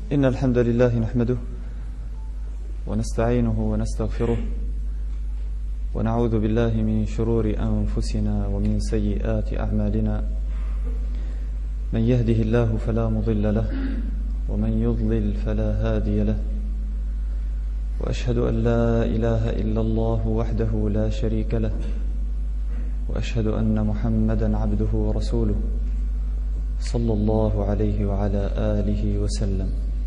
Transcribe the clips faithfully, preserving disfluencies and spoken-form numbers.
إن الحمد لله نحمده ونستعينه ونستغفره ونعوذ بالله من شرور أنفسنا ومن سيئات أعمالنا. من يهده الله فلا مضل له ومن يضلل فلا هادي له، وأشهد أن لا إله إلا الله وحده لا شريك له، وأشهد أن محمدا عبده ورسوله صلى الله عليه وعلى آله وسلم.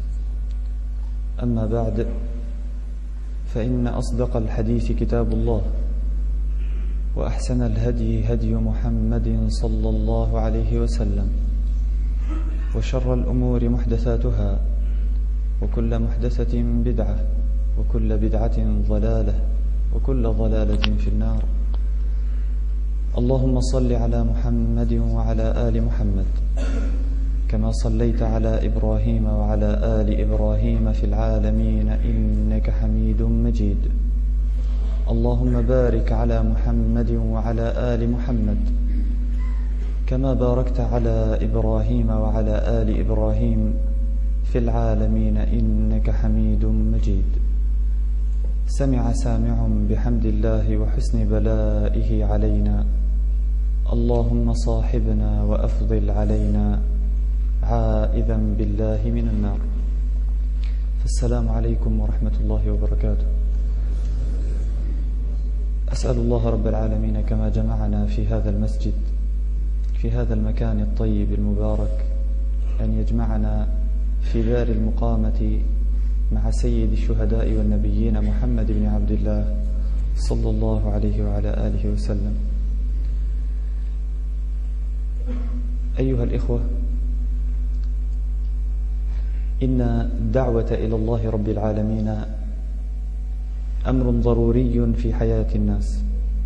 أما بعد، فإن أصدق الحديث كتاب الله، وأحسن الهدي هدي محمد صلى الله عليه وسلم، وشر الأمور محدثاتها، وكل محدثة بدعة، وكل بدعة ضلالة، وكل ضلالة في النار. اللهم صل على محمد وعلى آل محمد كما صليت على إبراهيم وعلى آل إبراهيم في العالمين إنك حميد مجيد. اللهم بارك على محمد وعلى آل محمد كما باركت على إبراهيم وعلى آل إبراهيم في العالمين إنك حميد مجيد. سمع سامع بحمد الله وحسن بلائه علينا، اللهم صاحبنا وأفضل علينا عائذا بالله من النار. فالسلام عليكم ورحمة الله وبركاته. أسأل الله رب العالمين كما جمعنا في هذا المسجد في هذا المكان الطيب المبارك أن يجمعنا في دار المقامة مع سيد الشهداء والنبيين محمد بن عبد الله صلى الله عليه وعلى آله وسلم. أيها الإخوة، إن الدعوة إلى الله رب العالمين أمر ضروري في حياة الناس،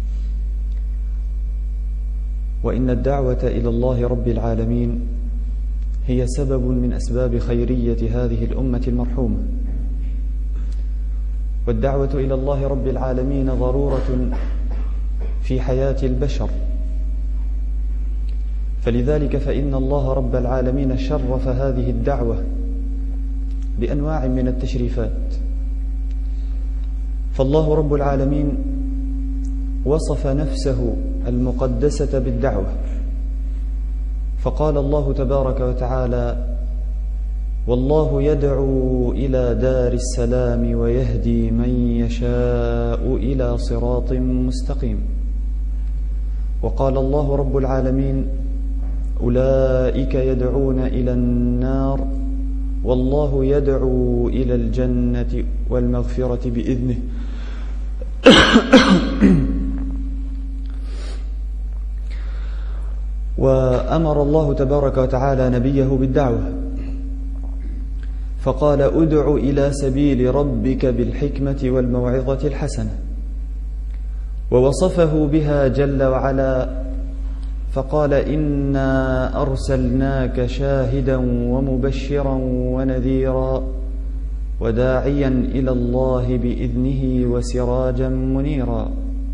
وإن الدعوة إلى الله رب العالمين هي سبب من أسباب خيرية هذه الأمة المرحومة. والدعوة إلى الله رب العالمين ضرورة في حياة البشر، فلذلك فإن الله رب العالمين شرف هذه الدعوة بأنواع من التشريفات. فالله رب العالمين وصف نفسه المقدسة بالدعوة، فقال الله تبارك وتعالى: والله يدعو إلى دار السلام ويهدي من يشاء إلى صراط مستقيم. وقال الله رب العالمين: أولئك يدعون إلى النار والله يدعو إلى الجنة والمغفرة بإذنه. وأمر الله تبارك وتعالى نبيه بالدعوة، فقال: أدع إلى سبيل ربك بالحكمة والموعظة الحسنة. ووصفه بها جل وعلا فقال: إنا أرسلناك شاهدا ومبشرا ونذيرا وداعيا إلى الله بإذنه وسراجا منيرا.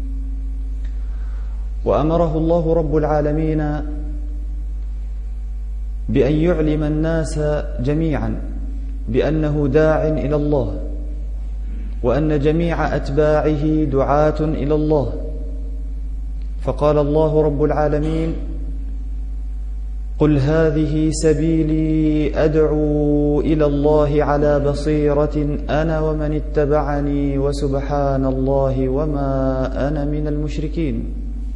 وأمره الله رب العالمين بأن يعلم الناس جميعا بأنه داع إلى الله، وأن جميع أتباعه دعاة إلى الله. فقال الله رب العالمين: قل هذه سبيلي أدعو إلى الله على بصيرة أنا ومن اتبعني وسبحان الله وما أنا من المشركين.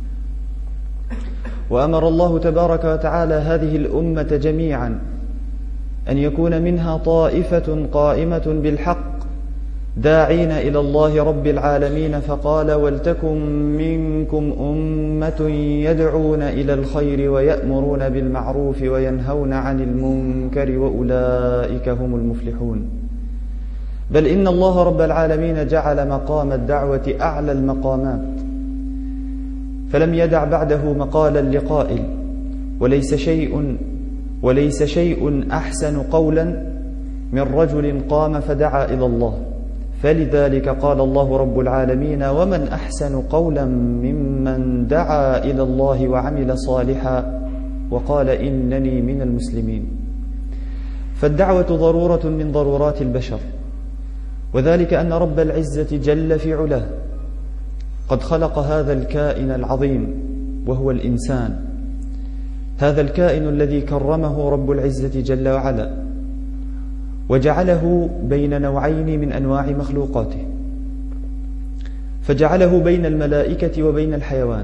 وأمر الله تبارك وتعالى هذه الأمة جميعا أن يكون منها طائفة قائمة بالحق داعين إلى الله رب العالمين، فقال: ولتكن منكم أمة يدعون إلى الخير ويأمرون بالمعروف وينهون عن المنكر وأولئك هم المفلحون. بل إن الله رب العالمين جعل مقام الدعوة أعلى المقامات، فلم يدع بعده مقالا لقائل: وليس شيء وليس شيء أحسن قولا من رجل قام فدعا إلى الله. فلذلك قال الله رب العالمين: ومن أحسن قولا ممن دعا إلى الله وعمل صالحا وقال إنني من المسلمين. فالدعوة ضرورة من ضرورات البشر، وذلك أن رب العزة جل في علاه قد خلق هذا الكائن العظيم وهو الإنسان، هذا الكائن الذي كرمه رب العزة جل وعلا وجعله بين نوعين من أنواع مخلوقاته، فجعله بين الملائكة وبين الحيوان.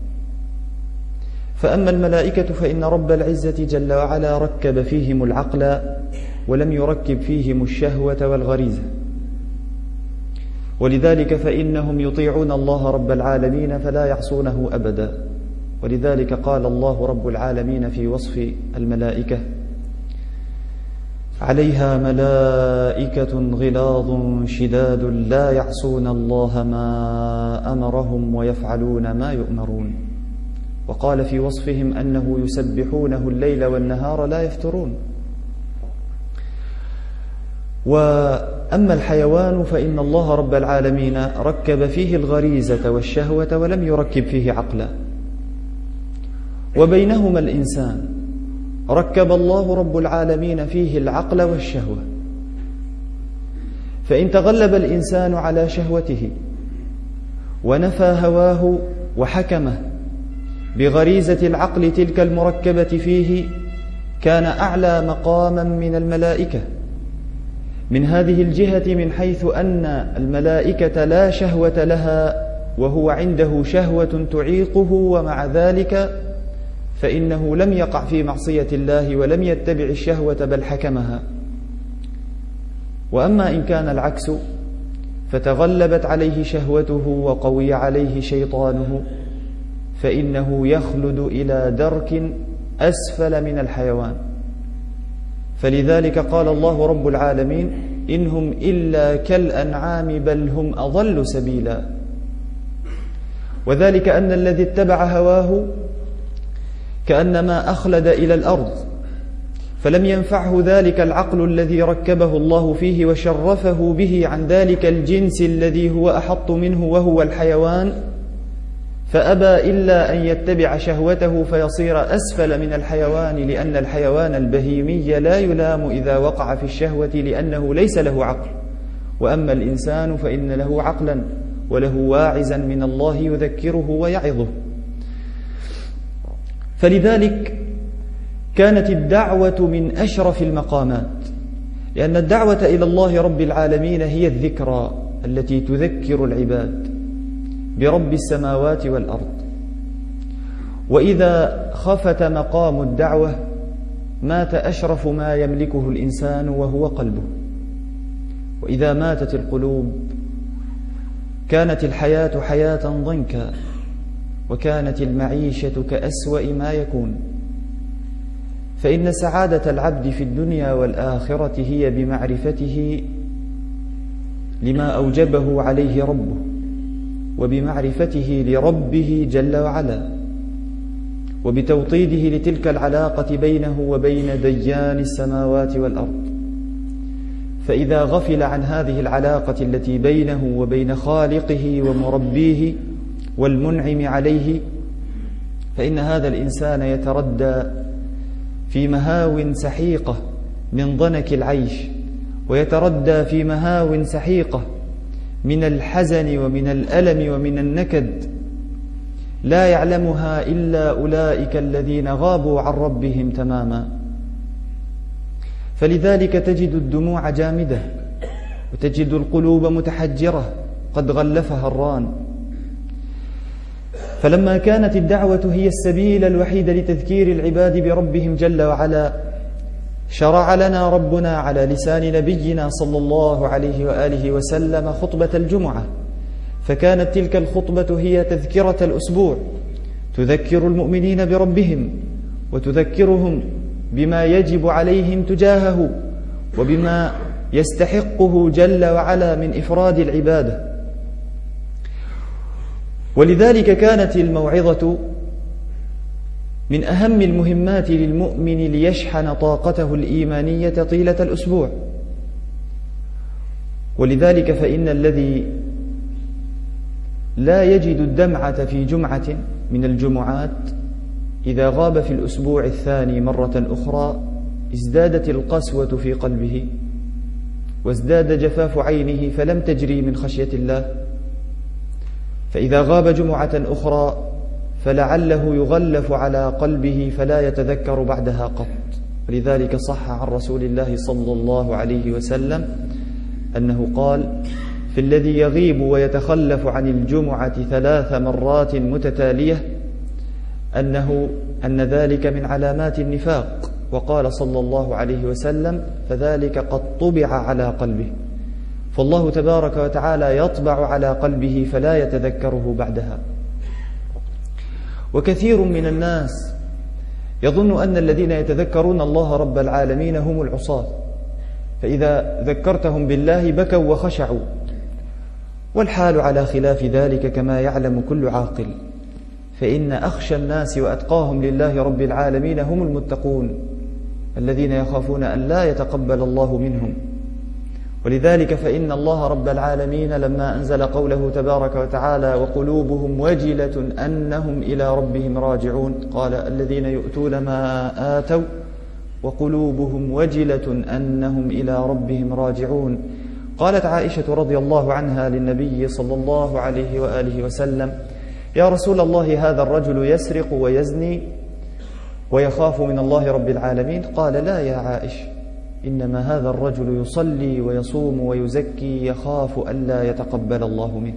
فأما الملائكة فإن رب العزة جل وعلا ركب فيهم العقل ولم يركب فيهم الشهوة والغريزة، ولذلك فإنهم يطيعون الله رب العالمين فلا يعصونه أبدا. ولذلك قال الله رب العالمين في وصف الملائكة: عليها ملائكة غلاظ شداد لا يعصون الله ما أمرهم ويفعلون ما يؤمرون. وقال في وصفهم أنه يسبحونه الليل والنهار لا يفترون. وأما الحيوان فإن الله رب العالمين ركب فيه الغريزة والشهوة ولم يركب فيه عقلا، وبينهما الإنسان ركب الله رب العالمين فيه العقل والشهوة. فإن تغلب الإنسان على شهوته ونفى هواه وحكمه بغريزة العقل تلك المركبة فيه كان أعلى مقاما من الملائكة من هذه الجهة، من حيث أن الملائكة لا شهوة لها وهو عنده شهوة تعيقه، ومع ذلك فإنه لم يقع في معصية الله ولم يتبع الشهوة بل حكمها. وأما إن كان العكس فتغلبت عليه شهوته وقوي عليه شيطانه فإنه يخلد إلى درك أسفل من الحيوان. فلذلك قال الله رب العالمين: إنهم إلا كالأنعام بل هم أضل سبيلا. وذلك أن الذي اتبع هواه كأنما أخلد إلى الأرض، فلم ينفعه ذلك العقل الذي ركبه الله فيه وشرفه به عن ذلك الجنس الذي هو أحط منه وهو الحيوان، فأبى إلا أن يتبع شهوته فيصير أسفل من الحيوان، لأن الحيوان البهيمي لا يلام إذا وقع في الشهوة لأنه ليس له عقل. وأما الإنسان فإن له عقلا وله واعزا من الله يذكره ويعظه. فلذلك كانت الدعوة من أشرف المقامات، لأن الدعوة إلى الله رب العالمين هي الذكرى التي تذكر العباد برب السماوات والأرض. وإذا خفت مقام الدعوة مات أشرف ما يملكه الإنسان وهو قلبه. وإذا ماتت القلوب كانت الحياة حياة ضنكا، وكانت المعيشة كأسوأ ما يكون. فإن سعادة العبد في الدنيا والآخرة هي بمعرفته لما أوجبه عليه ربه، وبمعرفته لربه جل وعلا، وبتوطيده لتلك العلاقة بينه وبين ديان السماوات والأرض. فإذا غفل عن هذه العلاقة التي بينه وبين خالقه ومربيه والمنعم عليه، فإن هذا الإنسان يتردى في مهاو سحيقة من ضنك العيش، ويتردى في مهاو سحيقة من الحزن ومن الألم ومن النكد، لا يعلمها إلا أولئك الذين غابوا عن ربهم تماما. فلذلك تجد الدموع جامدة، وتجد القلوب متحجرة قد غلفها الران. فلما كانت الدعوة هي السبيل الوحيد لتذكير العباد بربهم جل وعلا، شرع لنا ربنا على لسان نبينا صلى الله عليه وآله وسلم خطبة الجمعة. فكانت تلك الخطبة هي تذكرة الأسبوع، تذكر المؤمنين بربهم، وتذكرهم بما يجب عليهم تجاهه، وبما يستحقه جل وعلا من إفراد العبادة. ولذلك كانت الموعظة من أهم المهمات للمؤمن ليشحن طاقته الإيمانية طيلة الأسبوع. ولذلك فإن الذي لا يجد الدمعة في جمعة من الجمعات إذا غاب في الأسبوع الثاني مرة أخرى ازدادت القسوة في قلبه وازداد جفاف عينه فلم تجري من خشية الله، فإذا غاب جمعة أخرى فلعله يغلف على قلبه فلا يتذكر بعدها قط. ولذلك صح عن رسول الله صلى الله عليه وسلم أنه قال: في الذي يغيب ويتخلف عن الجمعة ثلاث مرات متتالية أنه أن ذلك من علامات النفاق. وقال صلى الله عليه وسلم: فذلك قد طبع على قلبه. فالله تبارك وتعالى يطبع على قلبه فلا يتذكره بعدها. وكثير من الناس يظن أن الذين يتذكرون الله رب العالمين هم العصاة، فإذا ذكرتهم بالله بكوا وخشعوا، والحال على خلاف ذلك كما يعلم كل عاقل. فإن أخشى الناس وأتقاهم لله رب العالمين هم المتقون الذين يخافون أن لا يتقبل الله منهم. ولذلك فإن الله رب العالمين لما أنزل قوله تبارك وتعالى: وقلوبهم وجلة أنهم إلى ربهم راجعون، قال: الذين يؤتون ما آتوا وقلوبهم وجلة أنهم إلى ربهم راجعون. قالت عائشة رضي الله عنها للنبي صلى الله عليه وآله وسلم: يا رسول الله، هذا الرجل يسرق ويزني ويخاف من الله رب العالمين. قال: لا يا عائشة، إنما هذا الرجل يصلي ويصوم ويزكي يخاف ألا يتقبل الله منه.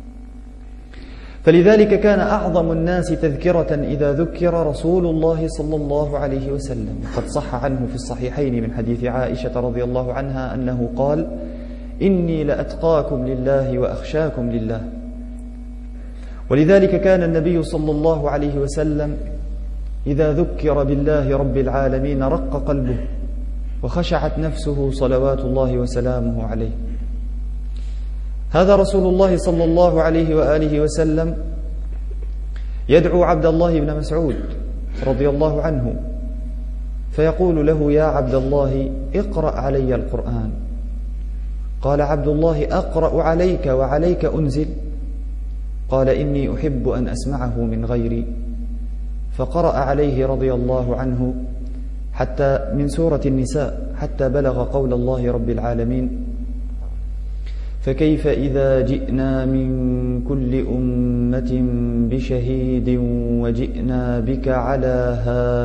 فلذلك كان أعظم الناس تذكرة إذا ذكر رسول الله صلى الله عليه وسلم. قد صح عنه في الصحيحين من حديث عائشة رضي الله عنها أنه قال: إني لأتقاكم لله وأخشاكم لله. ولذلك كان النبي صلى الله عليه وسلم إذا ذكر بالله رب العالمين رق قلبه وخشعت نفسه صلوات الله وسلامه عليه. هذا رسول الله صلى الله عليه وآله وسلم يدعو عبد الله بن مسعود رضي الله عنه فيقول له: يا عبد الله، اقرأ علي القرآن. قال عبد الله: أقرأ عليك وعليك أنزل؟ قال: إني أحب أن أسمعه من غيري. فقرأ عليه رضي الله عنه حتى من سورة النساء حتى بلغ قول الله رب العالمين: فكيف إذا جئنا من كل أمة بشهيد وجئنا بك على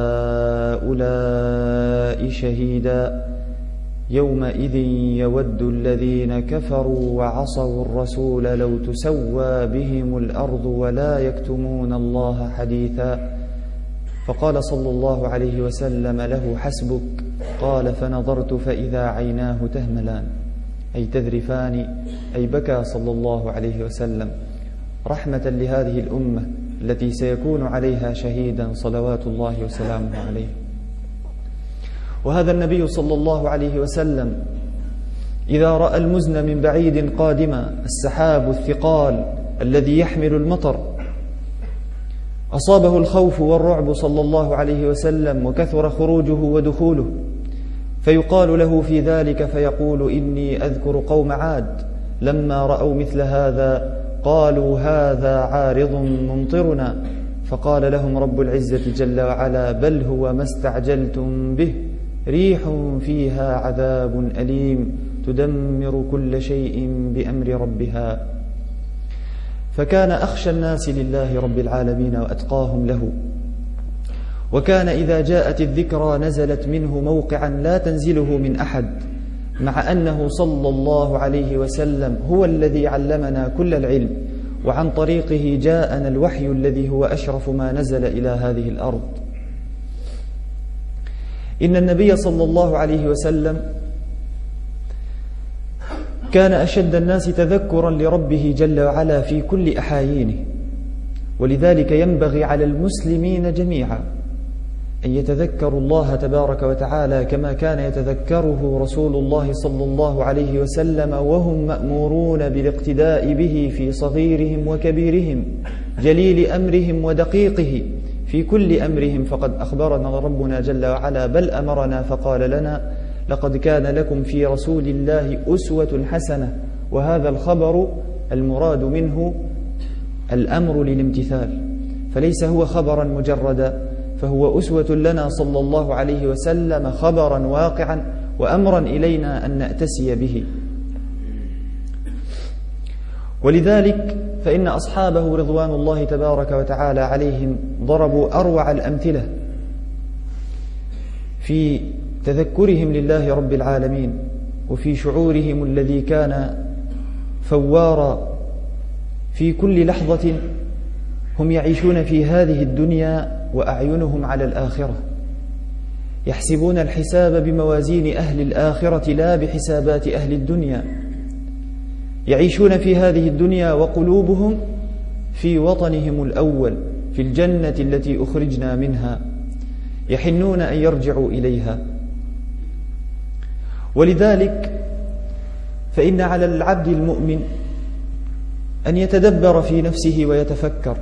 هؤلاء شهيدا يومئذ يود الذين كفروا وعصوا الرسول لو تسوى بهم الأرض ولا يكتمون الله حديثا. فقال صلى الله عليه وسلم له: حسبك. قال: فنظرت فإذا عيناه تهملان، أي تذرفان، أي بكى صلى الله عليه وسلم رحمة لهذه الأمة التي سيكون عليها شهيدا صلوات الله وسلامه عليه. وهذا النبي صلى الله عليه وسلم إذا رأى المزن من بعيد قادما، السحاب الثقال الذي يحمل المطر، أصابه الخوف والرعب صلى الله عليه وسلم وكثر خروجه ودخوله، فيقال له في ذلك فيقول: إني أذكر قوم عاد لما رأوا مثل هذا قالوا: هذا عارض ممطرنا. فقال لهم رب العزة جل وعلا: بل هو ما استعجلتم به، ريح فيها عذاب أليم تدمر كل شيء بأمر ربها. فكان أخشى الناس لله رب العالمين وأتقاهم له. وكان إذا جاءت الذكرى نزلت منه موقعا لا تنزله من أحد، مع أنه صلى الله عليه وسلم هو الذي علمنا كل العلم، وعن طريقه جاءنا الوحي الذي هو أشرف ما نزل إلى هذه الأرض. إن النبي صلى الله عليه وسلم كان أشد الناس تذكرا لربه جل وعلا في كل أحايينه. ولذلك ينبغي على المسلمين جميعا أن يتذكروا الله تبارك وتعالى كما كان يتذكره رسول الله صلى الله عليه وسلم، وهم مأمورون بالاقتداء به في صغيرهم وكبيرهم، جليل أمرهم ودقيقه، في كل أمرهم. فقد أخبرنا ربنا جل وعلا، بل أمرنا فقال لنا: لقد كان لكم في رسول الله أسوة حسنة. وهذا الخبر المراد منه الأمر للامتثال، فليس هو خبرا مجردا. فهو أسوة لنا صلى الله عليه وسلم، خبرا واقعا وأمرا إلينا أن نأتسي به. ولذلك فإن أصحابه رضوان الله تبارك وتعالى عليهم ضربوا أروع الأمثلة في تذكرهم لله رب العالمين، وفي شعورهم الذي كان فوارا في كل لحظة هم يعيشون في هذه الدنيا وأعينهم على الآخرة، يحسبون الحساب بموازين أهل الآخرة لا بحسابات أهل الدنيا، يعيشون في هذه الدنيا وقلوبهم في وطنهم الأول، في الجنة التي أخرجنا منها، يحنون أن يرجعوا إليها. ولذلك فإن على العبد المؤمن أن يتدبر في نفسه ويتفكر،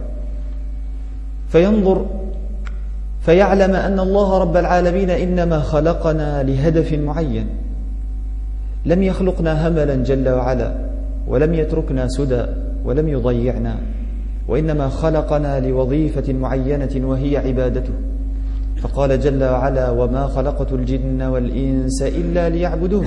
فينظر فيعلم أن الله رب العالمين إنما خلقنا لهدف معين، لم يخلقنا هملا جل وعلا، ولم يتركنا سدى، ولم يضيعنا، وإنما خلقنا لوظيفة معينة وهي عبادته. فقال جل وعلا: وما خلقت الجن والإنس إلا ليعبدون.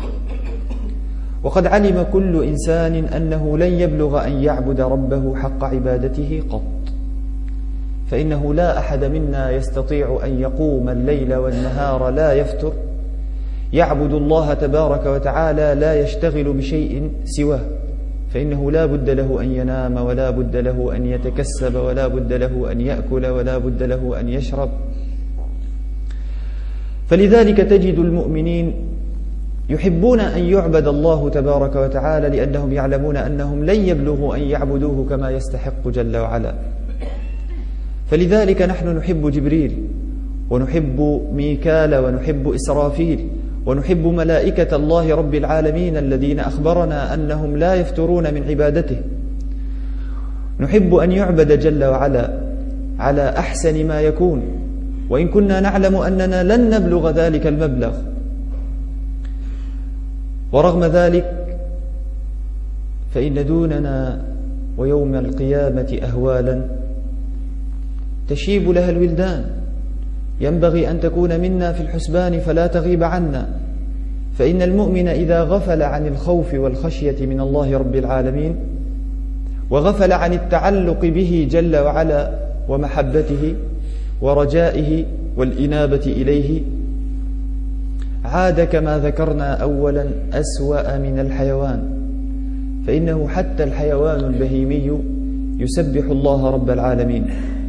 وقد علم كل إنسان أنه لن يبلغ أن يعبد ربه حق عبادته قط، فإنه لا أحد منا يستطيع أن يقوم الليل والنهار لا يفتر يعبد الله تبارك وتعالى، لا يشتغل بشيء سواه، فإنه لا بد له أن ينام، ولا بد له أن يتكسب، ولا بد له أن يأكل، ولا بد له أن يشرب. فلذلك تجد المؤمنين يحبون أن يعبد الله تبارك وتعالى، لأنهم يعلمون أنهم لن يبلغوا أن يعبدوه كما يستحق جل وعلا. فلذلك نحن نحب جبريل، ونحب ميكال، ونحب إسرافيل، ونحب ملائكة الله رب العالمين الذين أخبرنا أنهم لا يفترون من عبادته. نحب أن يعبد جل وعلا على أحسن ما يكون، وإن كنا نعلم أننا لن نبلغ ذلك المبلغ. ورغم ذلك فإن دوننا ويوم القيامة أهوالا تشيب لها الولدان، ينبغي أن تكون منا في الحسبان فلا تغيب عنا. فإن المؤمن إذا غفل عن الخوف والخشية من الله رب العالمين، وغفل عن التعلق به جل وعلا ومحبته ورجائه والإنابة إليه، عاد كما ذكرنا أولا أسوأ من الحيوان. فإنه حتى الحيوان البهيمي يسبح الله رب العالمين،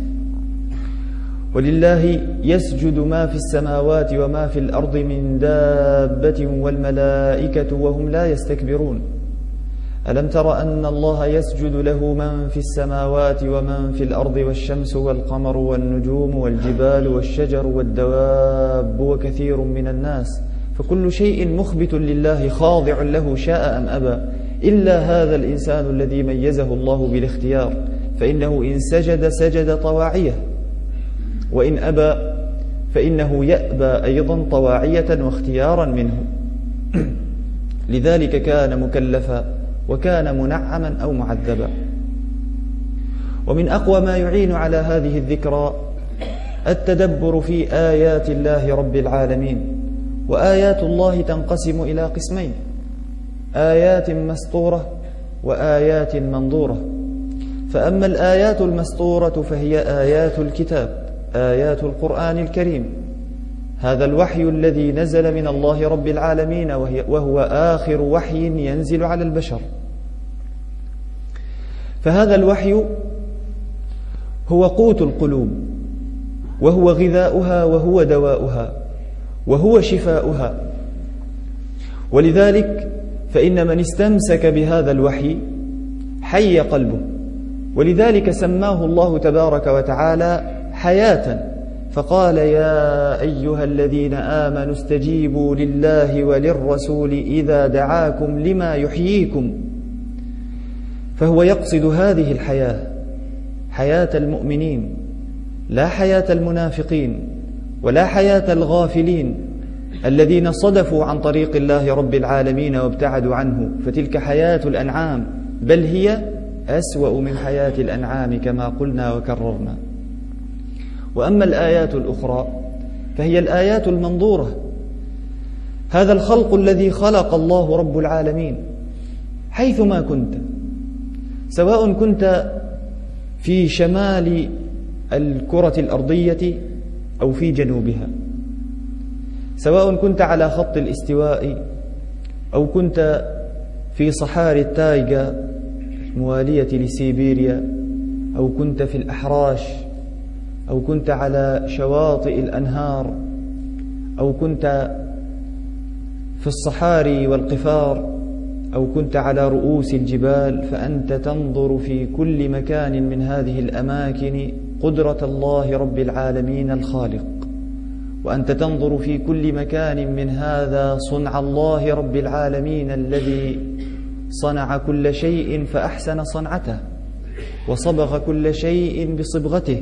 ولله يسجد ما في السماوات وما في الأرض من دابة والملائكة وهم لا يستكبرون. ألم تر أن الله يسجد له من في السماوات ومن في الأرض والشمس والقمر والنجوم والجبال والشجر والدواب وكثير من الناس، فكل شيء مخبت لله خاضع له شاء أم أبى، إلا هذا الإنسان الذي ميزه الله بالاختيار، فإنه إن سجد سجد طواعية، وإن أبى فإنه يأبى أيضا طواعية واختيارا منه. لذلك كان مكلفا وكان منعما أو معذبا. ومن أقوى ما يعين على هذه الذكرى التدبر في آيات الله رب العالمين. وآيات الله تنقسم إلى قسمين: آيات مسطورة وآيات منظورة. فأما الآيات المسطورة فهي آيات الكتاب، آيات القرآن الكريم، هذا الوحي الذي نزل من الله رب العالمين، وهو آخر وحي ينزل على البشر. فهذا الوحي هو قوت القلوب، وهو غذاؤها، وهو دواؤها، وهو شفاؤها. ولذلك فإن من استمسك بهذا الوحي حي قلبه، ولذلك سماه الله تبارك وتعالى حياة، فقال: يا أيها الذين آمنوا استجيبوا لله وللرسول إذا دعاكم لما يحييكم. فهو يقصد هذه الحياة، حياة المؤمنين، لا حياة المنافقين ولا حياة الغافلين الذين صدفوا عن طريق الله رب العالمين وابتعدوا عنه، فتلك حياة الأنعام، بل هي أسوأ من حياة الأنعام كما قلنا وكررنا. وأما الآيات الأخرى فهي الآيات المنظورة. هذا الخلق الذي خلق الله رب العالمين حيثما كنت، سواء كنت في شمال الكرة الأرضية أو في جنوبها، سواء كنت على خط الاستواء أو كنت في صحاري التايغا الموالية لسيبيريا، أو كنت في الأحراش، أو كنت على شواطئ الأنهار، أو كنت في الصحاري والقفار، أو كنت على رؤوس الجبال، فأنت تنظر في كل مكان من هذه الأماكن قدرة الله رب العالمين الخالق، وأنت تنظر في كل مكان من هذا صنع الله رب العالمين الذي صنع كل شيء فأحسن صنعته وصبغ كل شيء بصبغته.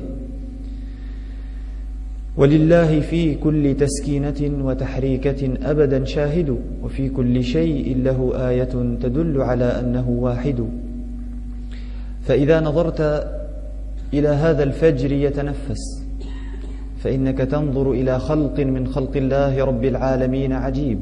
ولله في كل تسكينة وتحريكة أبدا شاهد، وفي كل شيء له آية تدل على أنه واحد. فإذا نظرت إلى هذا الفجر يتنفس فإنك تنظر إلى خلق من خلق الله رب العالمين عجيب.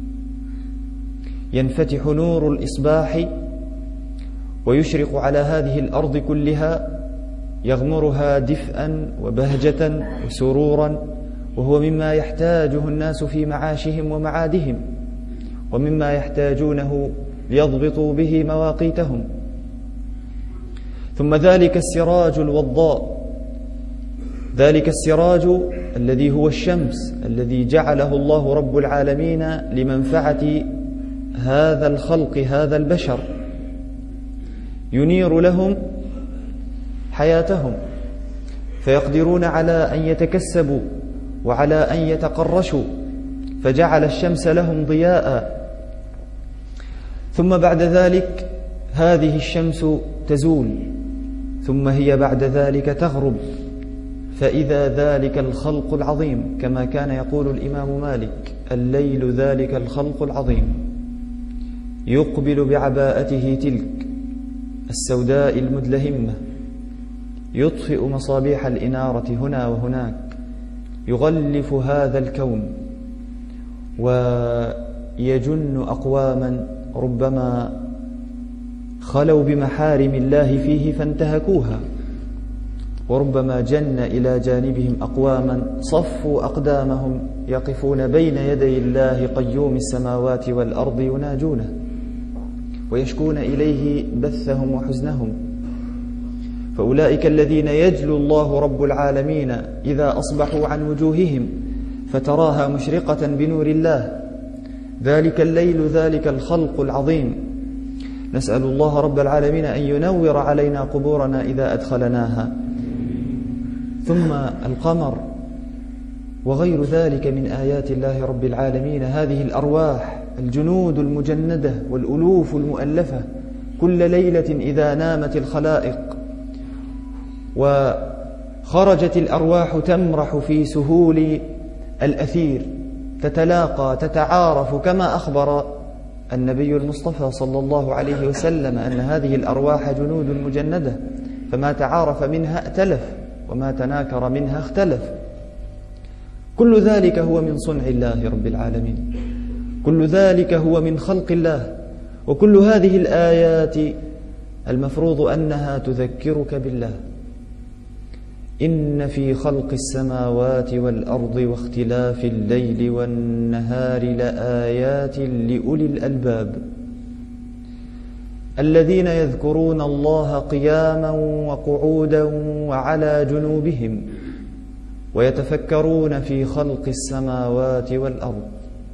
ينفتح نور الإصباح ويشرق على هذه الأرض كلها، يغمرها دفئا وبهجة وسرورا، وهو مما يحتاجه الناس في معاشهم ومعادهم، ومما يحتاجونه ليضبطوا به مواقيتهم. ثم ذلك السراج الوضاء، ذلك السراج الذي هو الشمس الذي جعله الله رب العالمين لمنفعة هذا الخلق، هذا البشر، ينير لهم حياتهم فيقدرون على أن يتكسبوا وعلى أن يتقرشوا، فجعل الشمس لهم ضياء. ثم بعد ذلك هذه الشمس تزول، ثم هي بعد ذلك تغرب، فإذا ذلك الخلق العظيم كما كان يقول الإمام مالك: الليل ذلك الخلق العظيم يقبل بعباءته تلك السوداء المدلهمة، يطفئ مصابيح الإنارة هنا وهناك، يغلف هذا الكون، ويجن أقواما ربما خلوا بمحارم الله فيه فانتهكوها، وربما جن إلى جانبهم أقواما صفوا أقدامهم يقفون بين يدي الله قيوم السماوات والأرض يناجونه ويشكون إليه بثهم وحزنهم. فأولئك الذين يجلو الله رب العالمين إذا أصبحوا عن وجوههم فتراها مشرقة بنور الله، ذلك الليل ذلك الخلق العظيم. نسأل الله رب العالمين أن ينور علينا قبورنا إذا أدخلناها. ثم القمر وغير ذلك من آيات الله رب العالمين، هذه الأرواح الجنود المجندة والألوف المؤلفة، كل ليلة إذا نامت الخلائق وخرجت الأرواح تمرح في سهول الأثير، تتلاقى تتعارف، كما أخبر النبي المصطفى صلى الله عليه وسلم أن هذه الأرواح جنود مجندة، فما تعارف منها ائتلف وما تناكر منها اختلف. كل ذلك هو من صنع الله رب العالمين، كل ذلك هو من خلق الله. وكل هذه الآيات المفروض أنها تذكرك بالله. إن في خلق السماوات والأرض واختلاف الليل والنهار لآيات لأولي الألباب الذين يذكرون الله قياما وقعودا وعلى جنوبهم ويتفكرون في خلق السماوات والأرض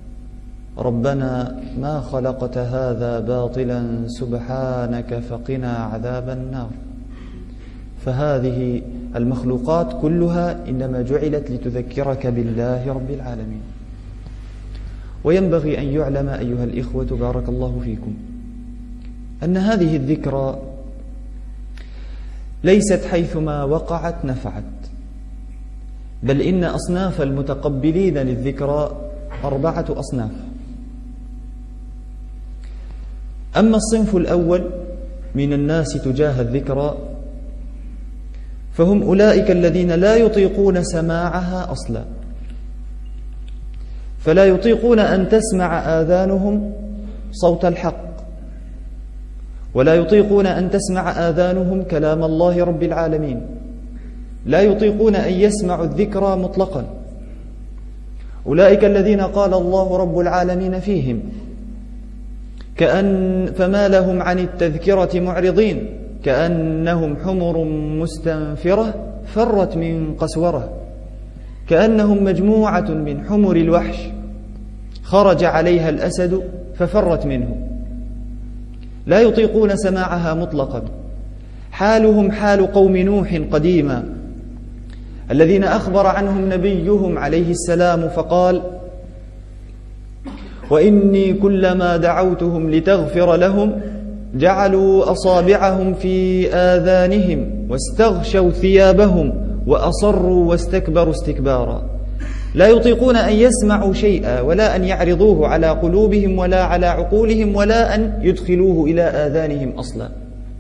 ربنا ما خلقت هذا باطلا سبحانك فقنا عذاب النار. فهذه المخلوقات كلها إنما جعلت لتذكرك بالله رب العالمين. وينبغي أن يعلم أيها الإخوة بارك الله فيكم أن هذه الذكرى ليست حيثما وقعت نفعت، بل إن أصناف المتقبلين للذكرى أربعة أصناف. أما الصنف الأول من الناس تجاه الذكرى فهم أولئك الذين لا يطيقون سماعها أصلا، فلا يطيقون أن تسمع آذانهم صوت الحق، ولا يطيقون أن تسمع آذانهم كلام الله رب العالمين، لا يطيقون أن يسمعوا الذكرى مطلقا. أولئك الذين قال الله رب العالمين فيهم كأن فما لهم عن التذكرة معرضين كأنهم حمر مستنفرة فرت من قسورة، كأنهم مجموعة من حمر الوحش خرج عليها الأسد ففرت منه. لا يطيقون سماعها مطلقا. حالهم حال قوم نوح قديما الذين أخبر عنهم نبيهم عليه السلام فقال: وإني كلما دعوتهم لتغفر لهم جعلوا أصابعهم في آذانهم واستغشوا ثيابهم وأصروا واستكبروا استكبارا. لا يطيقون أن يسمعوا شيئا ولا أن يعرضوه على قلوبهم ولا على عقولهم ولا أن يدخلوه إلى آذانهم أصلا.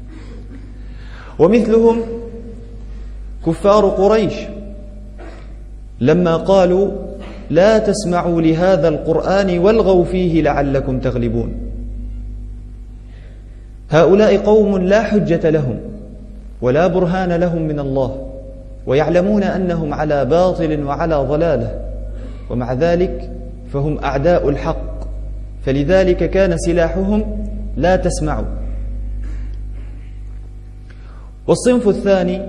ومثلهم كفار قريش لما قالوا: لا تسمعوا لهذا القرآن والغوا فيه لعلكم تغلبون. هؤلاء قوم لا حجة لهم ولا برهان لهم من الله، ويعلمون أنهم على باطل وعلى ضلالة، ومع ذلك فهم أعداء الحق، فلذلك كان سلاحهم: لا تسمعوا. والصنف الثاني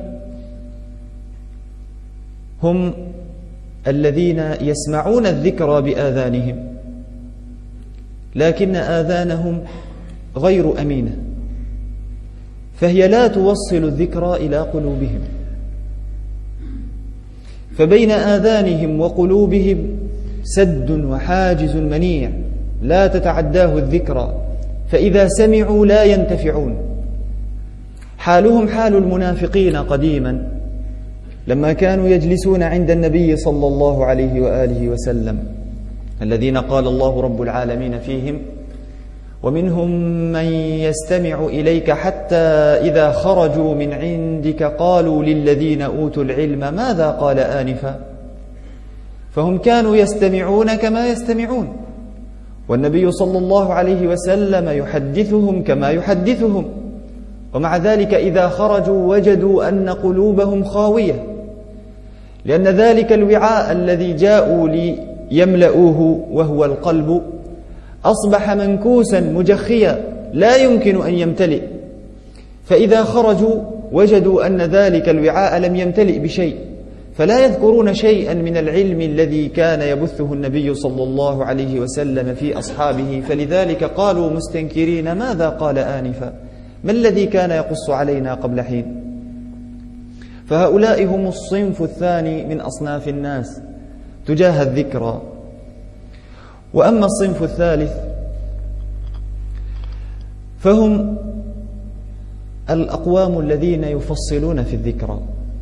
هم الذين يسمعون الذكر بآذانهم، لكن آذانهم غير أمينة، فهي لا توصل الذكر إلى قلوبهم، فبين آذانهم وقلوبهم سد وحاجز منيع لا تتعداه الذكرى، فإذا سمعوا لا ينتفعون. حالهم حال المنافقين قديما لما كانوا يجلسون عند النبي صلى الله عليه وآله وسلم، الذين قال الله رب العالمين فيهم: ومنهم من يستمع إليك حتى إذا خرجوا من عندك قالوا للذين أوتوا العلم ماذا قال آنفا. فهم كانوا يستمعون كما يستمعون، والنبي صلى الله عليه وسلم يحدثهم كما يحدثهم، ومع ذلك إذا خرجوا وجدوا أن قلوبهم خاوية، لأن ذلك الوعاء الذي جاءوا ليملؤوه وهو القلب أصبح منكوسا مجخيا لا يمكن أن يمتلئ، فإذا خرجوا وجدوا أن ذلك الوعاء لم يمتلئ بشيء، فلا يذكرون شيئا من العلم الذي كان يبثه النبي صلى الله عليه وسلم في أصحابه، فلذلك قالوا مستنكرين: ماذا قال آنفا؟ ما الذي كان يقص علينا قبل حين؟ فهؤلاء هم الصنف الثاني من أصناف الناس تجاه الذكرى. وأما الصنف الثالث فهم الأقوام الذين يفصلون في الذكرى،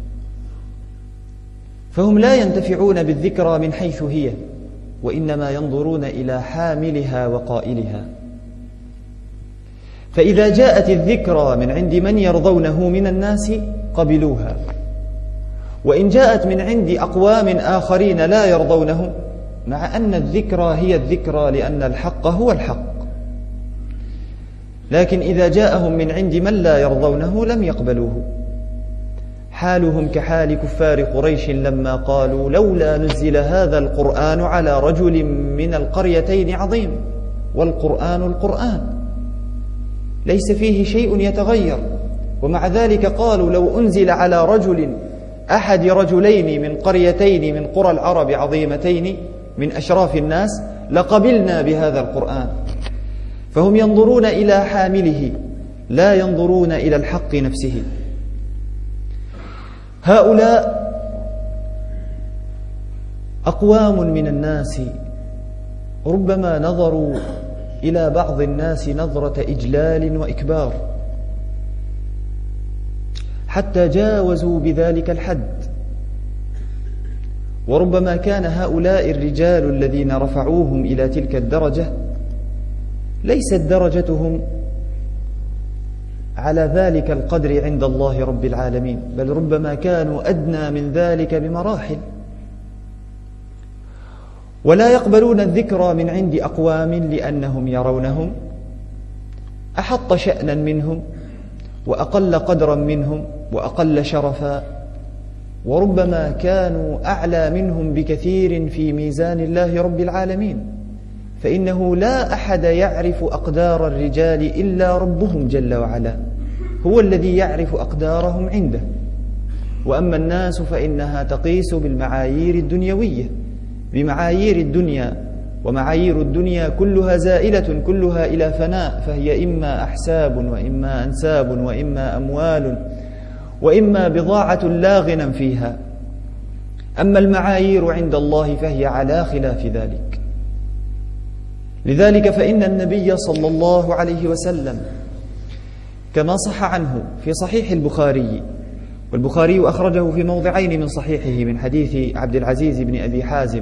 فهم لا ينتفعون بالذكرى من حيث هي، وإنما ينظرون إلى حاملها وقائلها. فإذا جاءت الذكرى من عند من يرضونه من الناس قبلوها، وإن جاءت من عند أقوام آخرين لا يرضونهم، مع أن الذكرى هي الذكرى لأن الحق هو الحق، لكن إذا جاءهم من عند من لا يرضونه لم يقبلوه. حالهم كحال كفار قريش لما قالوا: لولا نزل هذا القرآن على رجل من القريتين عظيم. والقرآن القرآن ليس فيه شيء يتغير، ومع ذلك قالوا: لو أنزل على رجل أحد رجلين من قريتين من قرى العرب عظيمتين من أشراف الناس لقبلنا بهذا القرآن. فهم ينظرون إلى حامله لا ينظرون إلى الحق نفسه. هؤلاء أقوام من الناس ربما نظروا إلى بعض الناس نظرة إجلال وإكبار حتى جاوزوا بذلك الحد، وربما كان هؤلاء الرجال الذين رفعوهم إلى تلك الدرجة ليست درجتهم على ذلك القدر عند الله رب العالمين، بل ربما كانوا أدنى من ذلك بمراحل. ولا يقبلون الذكرى من عند أقوام لأنهم يرونهم أحط شأنا منهم وأقل قدرا منهم وأقل شرفا، وربما كانوا أعلى منهم بكثير في ميزان الله رب العالمين، فإنه لا أحد يعرف أقدار الرجال إلا ربهم جل وعلا، هو الذي يعرف أقدارهم عنده. وأما الناس فإنها تقيس بالمعايير الدنيوية، بمعايير الدنيا، ومعايير الدنيا كلها زائلة، كلها إلى فناء، فهي إما أحساب وإما أنساب وإما أموال وإما بضاعة لا غنى فيها. أما المعايير عند الله فهي على خلاف ذلك. لذلك فإن النبي صلى الله عليه وسلم كما صح عنه في صحيح البخاري، والبخاري أخرجه في موضعين من صحيحه من حديث عبد العزيز بن أبي حازم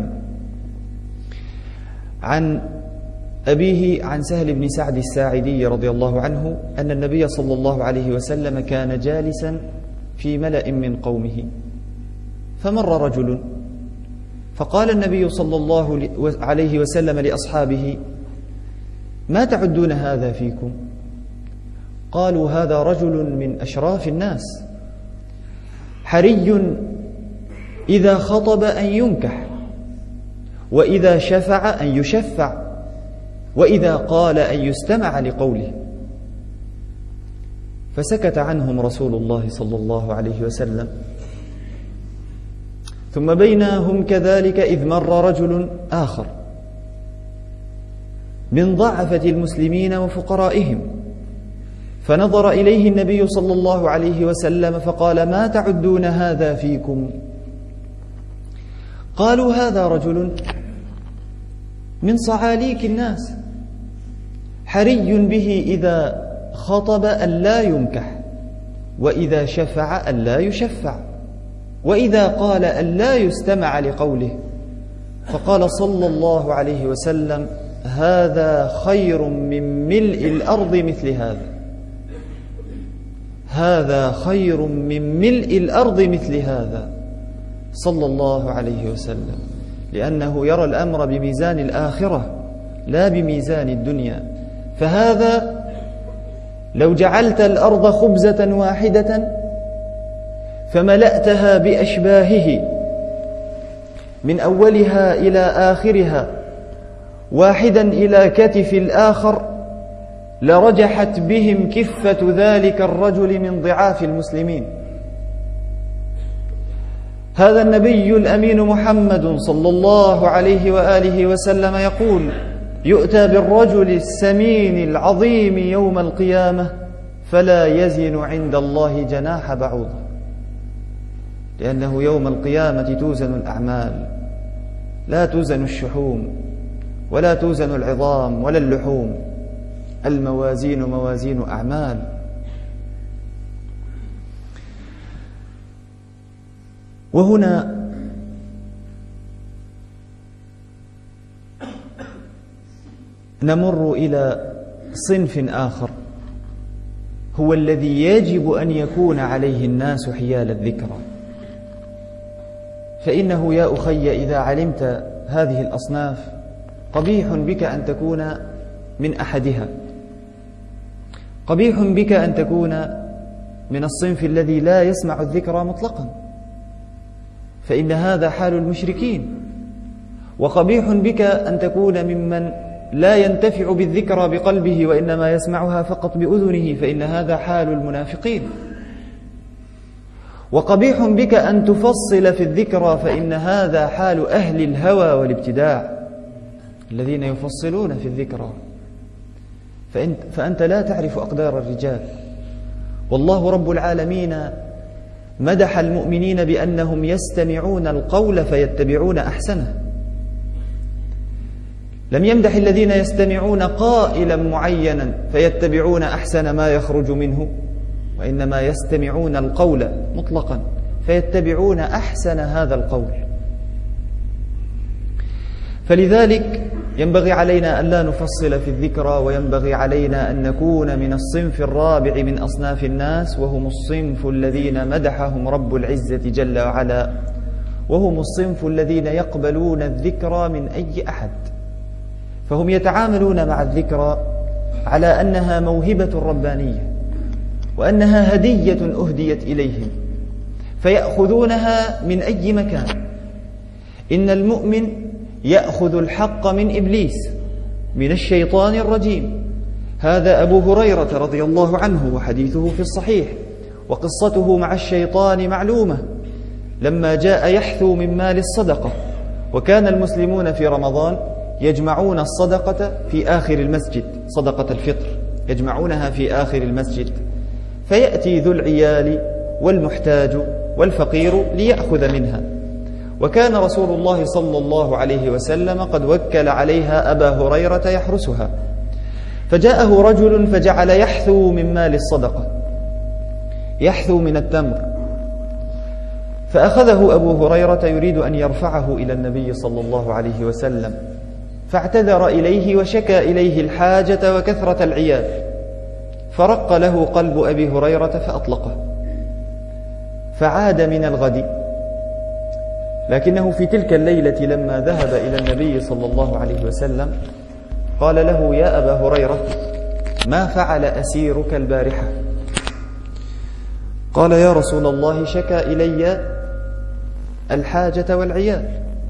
عن أبيه عن سهل بن سعد الساعدي رضي الله عنه أن النبي صلى الله عليه وسلم كان جالسا في ملأ من قومه، فمر رجل فقال النبي صلى الله عليه وسلم لأصحابه: ما تعدون هذا فيكم؟ قالوا: هذا رجل من أشراف الناس، حري إذا خطب أن ينكح، وإذا شفع أن يشفع، وإذا قال أن يستمع لقوله. فسكت عنهم رسول الله صلى الله عليه وسلم. ثم بينهم كذلك إذ مر رجل آخر من ضعفة المسلمين وفقرائهم، فنظر إليه النبي صلى الله عليه وسلم فقال: ما تعدون هذا فيكم؟ قالوا: هذا رجل من صعاليك الناس، حري به إذا خطب أن لا ينكح، وإذا شفع أن لا يشفع، وإذا قال أن لا يستمع لقوله. فقال صلى الله عليه وسلم: هذا خير من ملء الأرض مثل هذا، هذا خير من ملء الأرض مثل هذا، صلى الله عليه وسلم، لأنه يرى الأمر بميزان الآخرة لا بميزان الدنيا. فهذا لو جعلت الأرض خبزة واحدة فملأتها بأشباهه من أولها إلى آخرها واحدا إلى كتف الآخر، لرجحت بهم كفة ذلك الرجل من ضعاف المسلمين. هذا النبي الأمين محمد صلى الله عليه وآله وسلم يقول: يؤتى بالرجل السمين العظيم يوم القيامة فلا يزن عند الله جناح بعوضة، لأنه يوم القيامة توزن الأعمال، لا توزن الشحوم ولا توزن العظام ولا اللحوم، الموازين موازين أعمال. وهنا نمر إلى صنف آخر هو الذي يجب أن يكون عليه الناس حيال الذكرى. فإنه يا أخي إذا علمت هذه الأصناف قبيح بك أن تكون من أحدها، قبيح بك أن تكون من الصنف الذي لا يسمع الذكرى مطلقا، فإن هذا حال المشركين. وقبيح بك أن تكون ممن لا ينتفع بالذكرى بقلبه وإنما يسمعها فقط بأذنه، فإن هذا حال المنافقين. وقبيح بك أن تفصل في الذكرى، فإن هذا حال أهل الهوى والابتداع الذين يفصلون في الذكرى، فأنت, فأنت لا تعرف أقدار الرجال. والله رب العالمين مدح المؤمنين بأنهم يستمعون القول فيتبعون أحسنه، لم يمدح الذين يستمعون قائلا معينا فيتبعون أحسن ما يخرج منه، وإنما يستمعون القول مطلقا فيتبعون أحسن هذا القول. فلذلك ينبغي علينا أن لا نفصل في الذكرى، وينبغي علينا أن نكون من الصنف الرابع من أصناف الناس، وهم الصنف الذين مدحهم رب العزة جل وعلا، وهم الصنف الذين يقبلون الذكرى من أي أحد، فهم يتعاملون مع الذكرى على أنها موهبة ربانية، وأنها هدية أهديت إليهم، فيأخذونها من أي مكان. إن المؤمن يأخذ الحق من إبليس، من الشيطان الرجيم. هذا أبو هريرة رضي الله عنه، وحديثه في الصحيح، وقصته مع الشيطان معلومة. لما جاء يحثو من مال الصدقة، وكان المسلمون في رمضان يجمعون الصدقة في آخر المسجد، صدقة الفطر يجمعونها في آخر المسجد، فيأتي ذو العيال والمحتاج والفقير ليأخذ منها. وكان رسول الله صلى الله عليه وسلم قد وكل عليها أبا هريرة يحرسها، فجاءه رجل فجعل يحثو من مال الصدقة، يحثو من التمر، فأخذه أبو هريرة يريد أن يرفعه إلى النبي صلى الله عليه وسلم، فاعتذر إليه وشكى إليه الحاجة وكثرة العيال، فرق له قلب أبي هريرة فأطلقه، فعاد من الغد. لكنه في تلك الليلة لما ذهب إلى النبي صلى الله عليه وسلم قال له: يا أبا هريرة، ما فعل أسيرك البارحة؟ قال: يا رسول الله، شكى إلي الحاجة والعيال،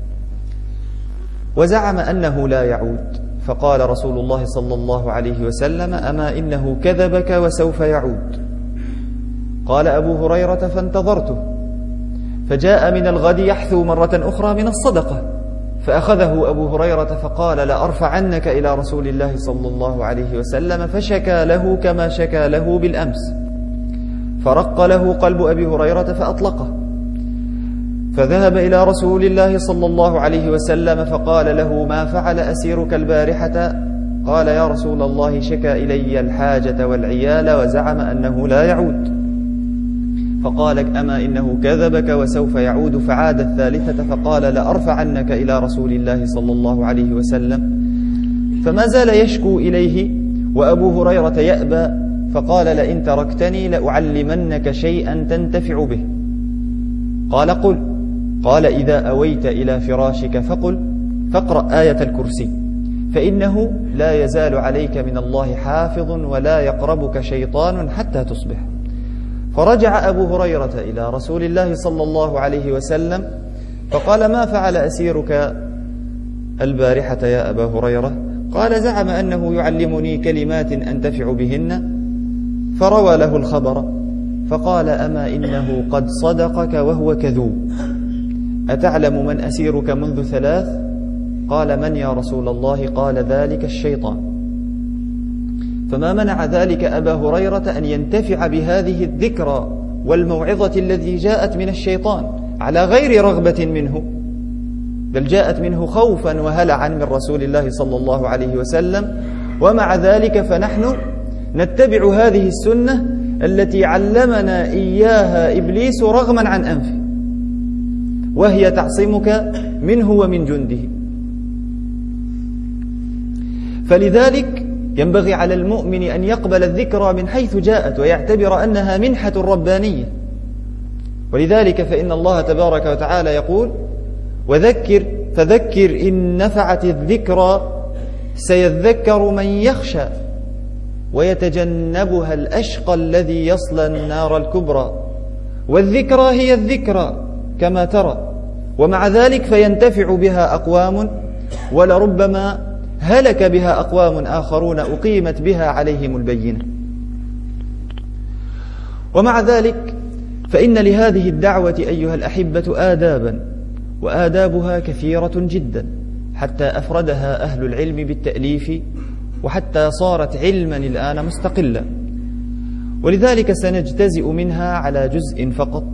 وزعم أنه لا يعود. فقال رسول الله صلى الله عليه وسلم: أما إنه كذبك وسوف يعود. قال أبو هريرة: فانتظرته، فجاء من الغد يحثو مرة أخرى من الصدقة، فأخذه أبو هريرة فقال: لأرفعنك إلى رسول الله صلى الله عليه وسلم، فشكى له كما شكى له بالأمس، فرق له قلب أبي هريرة فأطلقه، فذهب إلى رسول الله صلى الله عليه وسلم فقال له: ما فعل أسيرك البارحة؟ قال: يا رسول الله، شكى إلي الحاجة والعيال وزعم أنه لا يعود. فقال: أما إنه كذبك وسوف يعود. فعاد الثالثة فقال: لأرفعنك إلى رسول الله صلى الله عليه وسلم. فما زال يشكو إليه وأبو هريرة يأبى، فقال: لئن تركتني لأعلمنك شيئا تنتفع به. قال: قل. قال: إذا أويت إلى فراشك فقل فاقرأ آية الكرسي، فإنه لا يزال عليك من الله حافظ ولا يقربك شيطان حتى تصبح. فرجع أبو هريرة إلى رسول الله صلى الله عليه وسلم فقال: ما فعل أسيرك البارحة يا أبا هريرة؟ قال: زعم أنه يعلمني كلمات أنتفع بهن. فروى له الخبر، فقال: أما إنه قد صدقك وهو كذوب. أتعلم من أسيرك منذ ثلاث؟ قال: من يا رسول الله؟ قال: ذلك الشيطان. فما منع ذلك أبا هريرة أن ينتفع بهذه الذكرى والموعظة التي جاءت من الشيطان على غير رغبة منه، بل جاءت منه خوفا وهلعا من رسول الله صلى الله عليه وسلم. ومع ذلك فنحن نتبع هذه السنة التي علمنا إياها إبليس رغما عن أنفه، وهي تعصمك منه ومن جنده. فلذلك ينبغي على المؤمن أن يقبل الذكرى من حيث جاءت، ويعتبر أنها منحة ربانية. ولذلك فإن الله تبارك وتعالى يقول: وذكر فذكر إن نفعت الذكرى سيذكر من يخشى ويتجنبها الأشقى الذي يصلى النار الكبرى. والذكرى هي الذكرى كما ترى، ومع ذلك فينتفع بها أقوام، ولربما هلك بها أقوام آخرون أقيمت بها عليهم البينة. ومع ذلك فإن لهذه الدعوة أيها الأحبة آدابا، وآدابها كثيرة جدا، حتى أفردها أهل العلم بالتأليف، وحتى صارت علما الآن مستقلا. ولذلك سنجتزئ منها على جزء فقط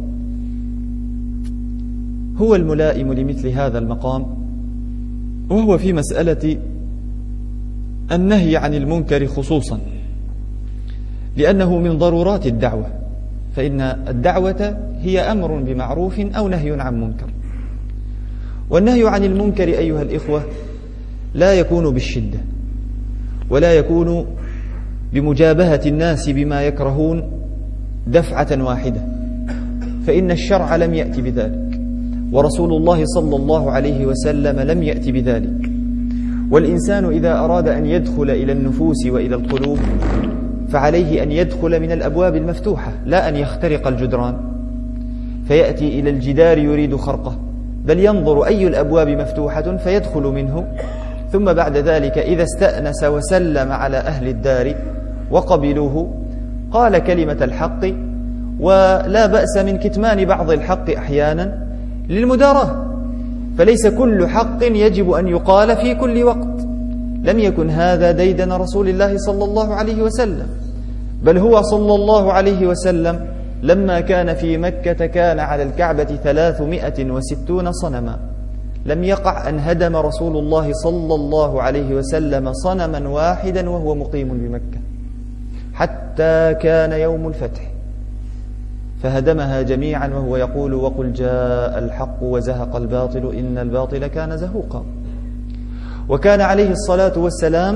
هو الملائم لمثل هذا المقام، وهو في مسألة النهي عن المنكر خصوصا، لأنه من ضرورات الدعوة، فإن الدعوة هي أمر بمعروف أو نهي عن منكر. والنهي عن المنكر أيها الإخوة لا يكون بالشدة ولا يكون بمجابهة الناس بما يكرهون دفعة واحدة، فإن الشرع لم يأتي بذلك، ورسول الله صلى الله عليه وسلم لم يأتي بذلك. والإنسان إذا أراد أن يدخل إلى النفوس وإلى القلوب فعليه أن يدخل من الأبواب المفتوحة، لا أن يخترق الجدران فيأتي إلى الجدار يريد خرقه، بل ينظر أي الأبواب مفتوحة فيدخل منه، ثم بعد ذلك إذا استأنس وسلم على أهل الدار وقبلوه قال كلمة الحق، ولا بأس من كتمان بعض الحق أحيانا للمداراة، فليس كل حق يجب أن يقال في كل وقت. لم يكن هذا ديدن رسول الله صلى الله عليه وسلم، بل هو صلى الله عليه وسلم لما كان في مكة كان على الكعبة ثلاثمائة وستون صنما، لم يقع أن هدم رسول الله صلى الله عليه وسلم صنما واحدا وهو مقيم بمكة، حتى كان يوم الفتح فهدمها جميعا وهو يقول وقل جاء الحق وزهق الباطل إن الباطل كان زهوقا. وكان عليه الصلاة والسلام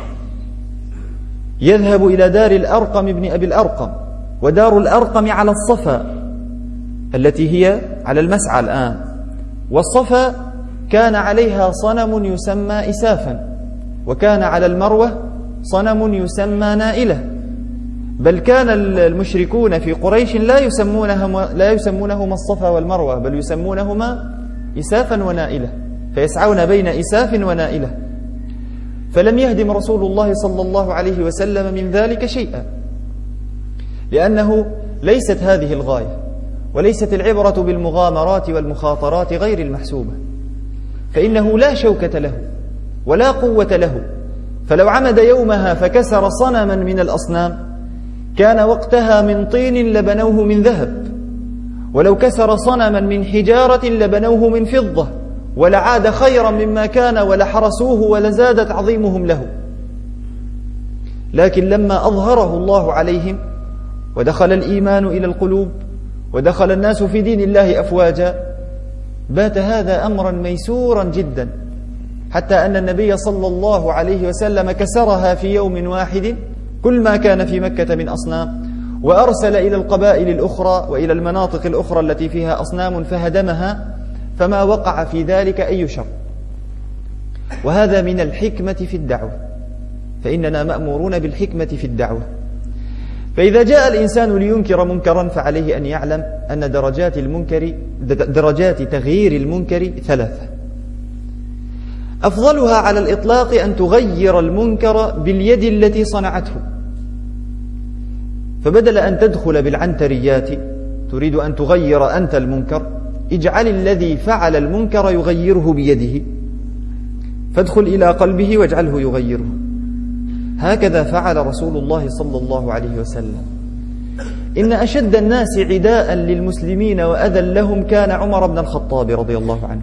يذهب إلى دار الأرقم ابن أبي الأرقم، ودار الأرقم على الصفا التي هي على المسعى الآن، والصفا كان عليها صنم يسمى إسافا، وكان على المروة صنم يسمى نائلة، بل كان المشركون في قريش لا يسمونهما لا يسمونهما الصفا والمروة، بل يسمونهما إسافا ونائلة، فيسعون بين إساف ونائلة. فلم يهدم رسول الله صلى الله عليه وسلم من ذلك شيئا، لأنه ليست هذه الغاية، وليست العبرة بالمغامرات والمخاطرات غير المحسوبة، فإنه لا شوكة له ولا قوة له، فلو عمد يومها فكسر صنما من الأصنام كان وقتها من طين لبنوه من ذهب، ولو كسر صنما من حجارة لبنوه من فضة، ولعاد خيرا مما كان ولحرسوه ولزاد تعظيمهم له. لكن لما أظهره الله عليهم ودخل الإيمان إلى القلوب ودخل الناس في دين الله أفواجا بات هذا أمرا ميسورا جدا، حتى أن النبي صلى الله عليه وسلم كسرها في يوم واحد كل ما كان في مكة من أصنام، وأرسل إلى القبائل الأخرى وإلى المناطق الأخرى التي فيها أصنام فهدمها، فما وقع في ذلك أي شر. وهذا من الحكمة في الدعوة، فإننا مأمورون بالحكمة في الدعوة. فإذا جاء الإنسان لينكر منكرا فعليه أن يعلم أن درجات المنكر درجات تغيير المنكر ثلاثة، أفضلها على الإطلاق أن تغير المنكر باليد التي صنعته، فبدل أن تدخل بالعنتريات تريد أن تغير أنت المنكر، اجعل الذي فعل المنكر يغيره بيده، فادخل إلى قلبه واجعله يغيره. هكذا فعل رسول الله صلى الله عليه وسلم. إن أشد الناس عداء للمسلمين وأذى لهم كان عمر بن الخطاب رضي الله عنه،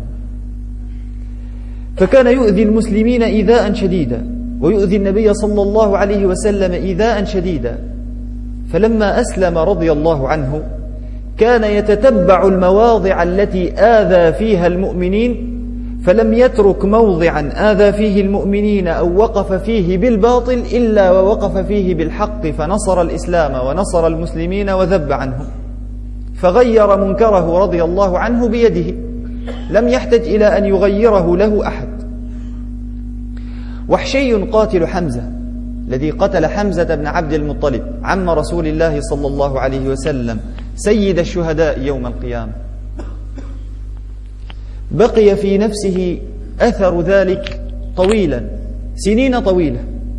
فكان يؤذي المسلمين إيذاء شديدا، ويؤذي النبي صلى الله عليه وسلم إيذاء شديدا. فلما أسلم رضي الله عنه كان يتتبع المواضع التي آذى فيها المؤمنين، فلم يترك موضعا آذى فيه المؤمنين أو وقف فيه بالباطل إلا ووقف فيه بالحق، فنصر الإسلام ونصر المسلمين وذب عنهم، فغير منكره رضي الله عنه بيده، لم يحتج إلى أن يغيره له أحد. وحشي قاتل حمزة الذي قتل حمزة بن عبد المطلب عم رسول الله صلى الله عليه وسلم سيد الشهداء يوم القيامة، بقي في نفسه أثر ذلك طويلا، سنين طويلة،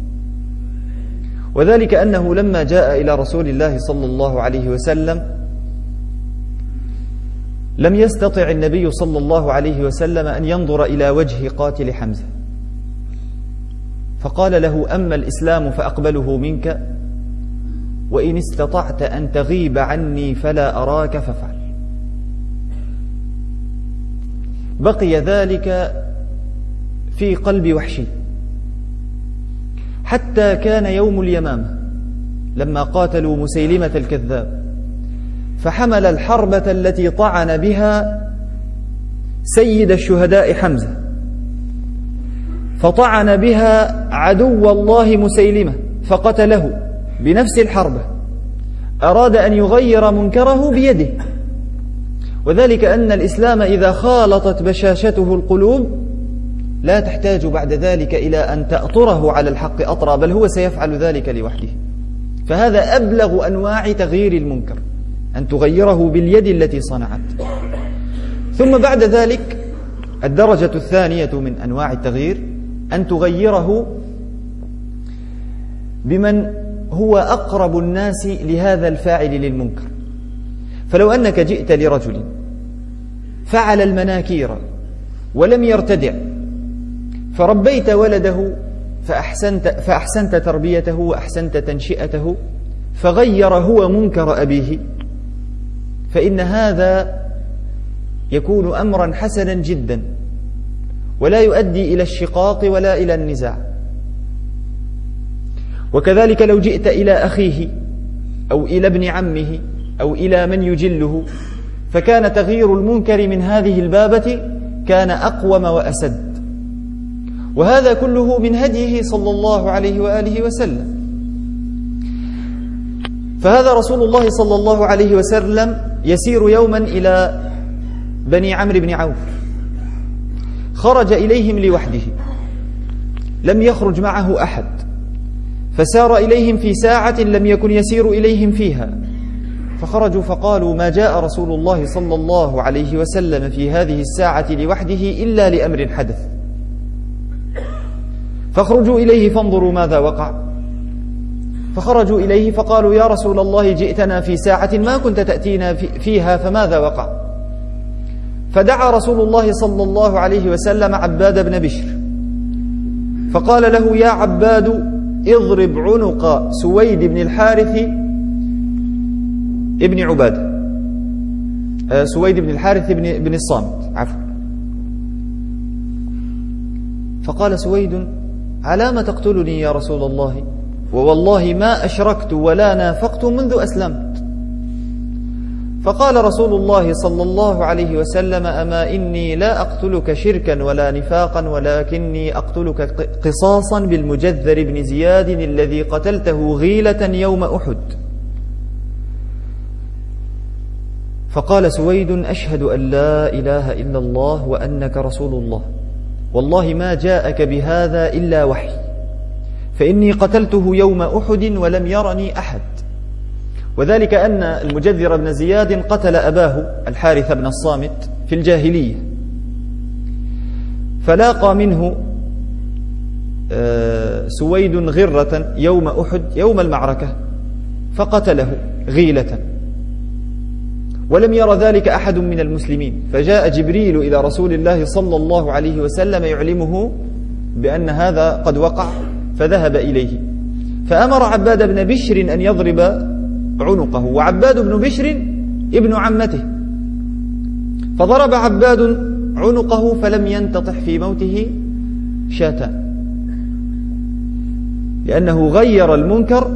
وذلك أنه لما جاء إلى رسول الله صلى الله عليه وسلم لم يستطع النبي صلى الله عليه وسلم أن ينظر إلى وجه قاتل حمزة، فقال له أما الإسلام فأقبله منك، وإن استطعت أن تغيب عني فلا أراك فافعل. بقي ذلك في قلب وحشي حتى كان يوم اليمامة لما قاتلوا مسيلمة الكذاب، فحمل الحربة التي طعن بها سيد الشهداء حمزة، فطعن بها عدو الله مسيلمة فقتله بنفس الحربة. أراد أن يغير منكره بيده، وذلك أن الإسلام إذا خالطت بشاشته القلوب لا تحتاج بعد ذلك إلى أن تأطره على الحق أطرا، بل هو سيفعل ذلك لوحده. فهذا أبلغ أنواع تغيير المنكر، أن تغيره باليد التي صنعت. ثم بعد ذلك الدرجة الثانية من أنواع التغيير أن تغيره بمن هو أقرب الناس لهذا الفاعل للمنكر. فلو أنك جئت لرجل فعل المناكير ولم يرتدع، فربيت ولده فأحسنت, فأحسنت تربيته وأحسنت تنشئته، فغير هو منكر أبيه، فإن هذا يكون أمرا حسنا جدا، ولا يؤدي إلى الشقاق ولا إلى النزاع. وكذلك لو جئت إلى أخيه أو إلى ابن عمه أو إلى من يجله، فكان تغيير المنكر من هذه البابة كان أقوم وأسد. وهذا كله من هديه صلى الله عليه وآله وسلم. فهذا رسول الله صلى الله عليه وسلم يسير يوما إلى بني عمرو بن عوف، خرج إليهم لوحده، لم يخرج معه أحد، فسار إليهم في ساعة لم يكن يسير إليهم فيها، فخرجوا فقالوا: ما جاء رسول الله صلى الله عليه وسلم في هذه الساعة لوحده إلا لأمر حدث، فاخرجوا إليه فانظروا ماذا وقع. فخرجوا إليه فقالوا: يا رسول الله، جئتنا في ساعة ما كنت تأتينا فيها، فماذا وقع؟ فدعا رسول الله صلى الله عليه وسلم عباد بن بشر، فقال له: يا عباد، اضرب عنق سويد بن الحارث ابن عبادة، سويد بن الحارث بن, بن الصامت عفوا. فقال سويد: على ما تقتلني يا رسول الله؟ ووالله ما أشركت ولا نافقت منذ أسلمت. فقال رسول الله صلى الله عليه وسلم: أما إني لا أقتلك شركا ولا نفاقا، ولكني أقتلك قصاصا بالمجذر بن زياد الذي قتلته غيلة يوم أحد. فقال سويد: أشهد أن لا إله إلا الله وأنك رسول الله، والله ما جاءك بهذا إلا وحي، فإني قتلته يوم أحد ولم يرني أحد. وذلك أن المجذر بن زياد قتل أباه الحارث بن الصامت في الجاهلية، فلاقى منه سويد غرة يوم أحد يوم المعركة فقتله غيلة، ولم ير ذلك أحد من المسلمين، فجاء جبريل إلى رسول الله صلى الله عليه وسلم يعلمه بأن هذا قد وقع، فذهب إليه فأمر عباد بن بشر أن يضرب عنقه، وعباد بن بشر ابن عمته، فضرب عباد عنقه فلم ينتطح في موته شاتان، لأنه غير المنكر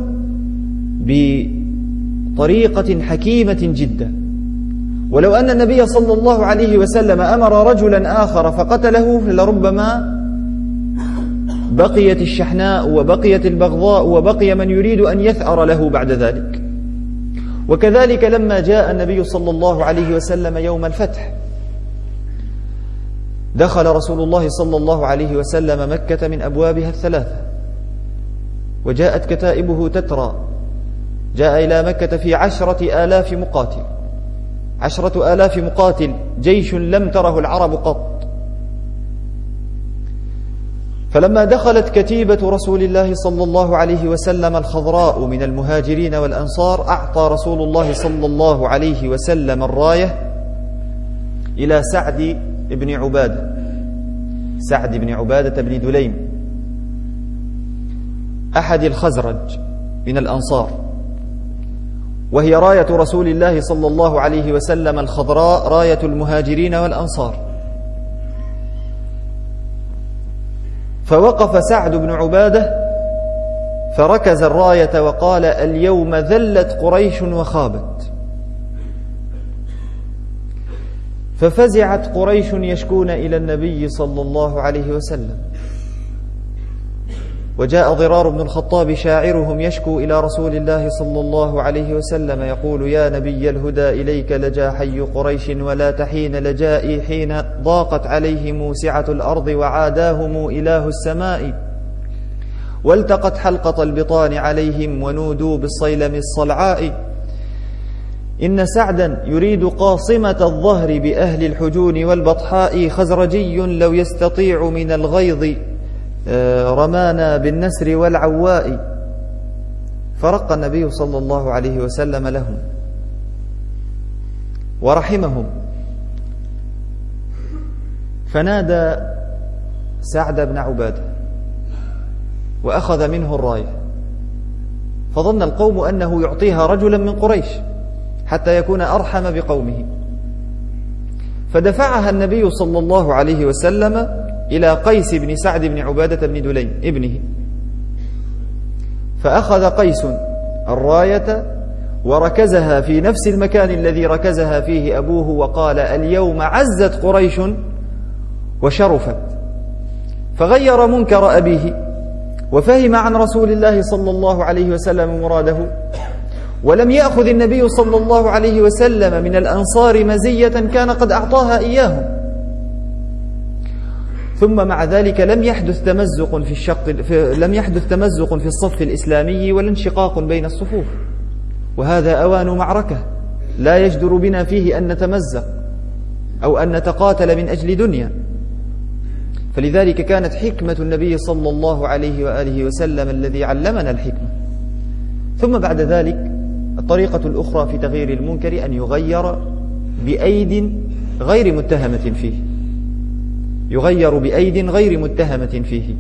بطريقة حكيمة جدا. ولو أن النبي صلى الله عليه وسلم أمر رجلا آخر فقتله لربما بقيت الشحناء وبقيت البغضاء وبقي من يريد أن يثأر له بعد ذلك. وكذلك لما جاء النبي صلى الله عليه وسلم يوم الفتح، دخل رسول الله صلى الله عليه وسلم مكة من أبوابها الثلاثة، وجاءت كتائبه تترى، جاء إلى مكة في عشرة آلاف مقاتل، عشرة آلاف مقاتل، جيش لم تره العرب قط. فلما دخلت كتيبة رسول الله صلى الله عليه وسلم الخضراء من المهاجرين والأنصار، أعطى رسول الله صلى الله عليه وسلم الراية إلى سعد بن عبادة، سعد بن عبادة بن دليم أحد الخزرج من الأنصار، وهي راية رسول الله صلى الله عليه وسلم الخضراء، راية المهاجرين والأنصار. فوقف سعد بن عبادة فركز الراية وقال: اليوم ذلت قريش وخابت. ففزعت قريش يشكون إلى النبي صلى الله عليه وسلم، وجاء ضرار بن الخطاب شاعرهم يشكو إلى رسول الله صلى الله عليه وسلم يقول: يا نبي الهدى إليك لجا حي قريش ولا تحين لجائي حين ضاقت عليهم سعة الأرض وعاداهم إله السماء، والتقت حلقة البطان عليهم ونودوا بالصيلم الصلعاء. إن سعدا يريد قاصمة الظهر بأهل الحجون والبطحاء، خزرجي لو يستطيع من الغيظ رمانا بالنسر والعواء. فرق النبي صلى الله عليه وسلم لهم ورحمهم، فنادى سعد بن عبادة وأخذ منه الراية، فظن القوم أنه يعطيها رجلا من قريش حتى يكون أرحم بقومه، فدفعها النبي صلى الله عليه وسلم إلى قيس بن سعد بن عبادة بن دليم ابنه، فأخذ قيس الراية وركزها في نفس المكان الذي ركزها فيه أبوه، وقال: اليوم عزت قريش وشرفت. فغير منكر أبيه وفهم عن رسول الله صلى الله عليه وسلم مراده، ولم يأخذ النبي صلى الله عليه وسلم من الأنصار مزية كان قد أعطاها إياهم. ثم مع ذلك لم يحدث تمزق في الشق في لم يحدث تمزق في الصف الإسلامي ولا انشقاق بين الصفوف، وهذا أوان معركة لا يجدر بنا فيه أن نتمزق أو أن نتقاتل من أجل دنيا. فلذلك كانت حكمة النبي صلى الله عليه وآله وسلم الذي علمنا الحكمة. ثم بعد ذلك الطريقة الأخرى في تغيير المنكر أن يغير بأيد غير متهمة فيه، يغير بأيد غير متهمة فيه.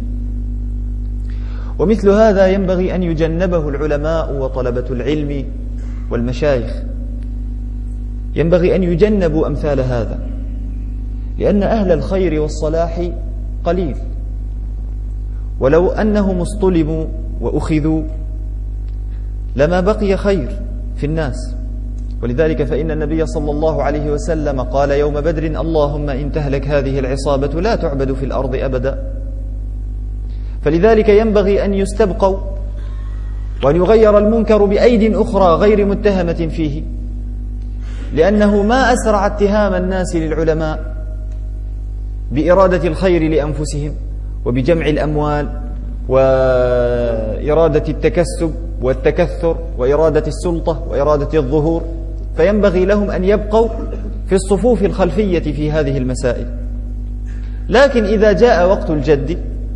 ومثل هذا ينبغي أن يجنبه العلماء وطلبة العلم والمشايخ، ينبغي أن يجنبوا أمثال هذا، لأن أهل الخير والصلاح قليل، ولو أنهم اصطلبوا وأخذوا لما بقي خير في الناس. ولذلك فإن النبي صلى الله عليه وسلم قال يوم بدر: اللهم إن تهلك هذه العصابة لا تعبد في الأرض أبدا. فلذلك ينبغي أن يستبقوا وأن يغير المنكر بأيد أخرى غير متهمة فيه، لأنه ما أسرع اتهام الناس للعلماء بإرادة الخير لأنفسهم وبجمع الأموال وإرادة التكسب والتكثر وإرادة السلطة وإرادة الظهور، فينبغي لهم أن يبقوا في الصفوف الخلفية في هذه المسائل. لكن إذا جاء وقت الجد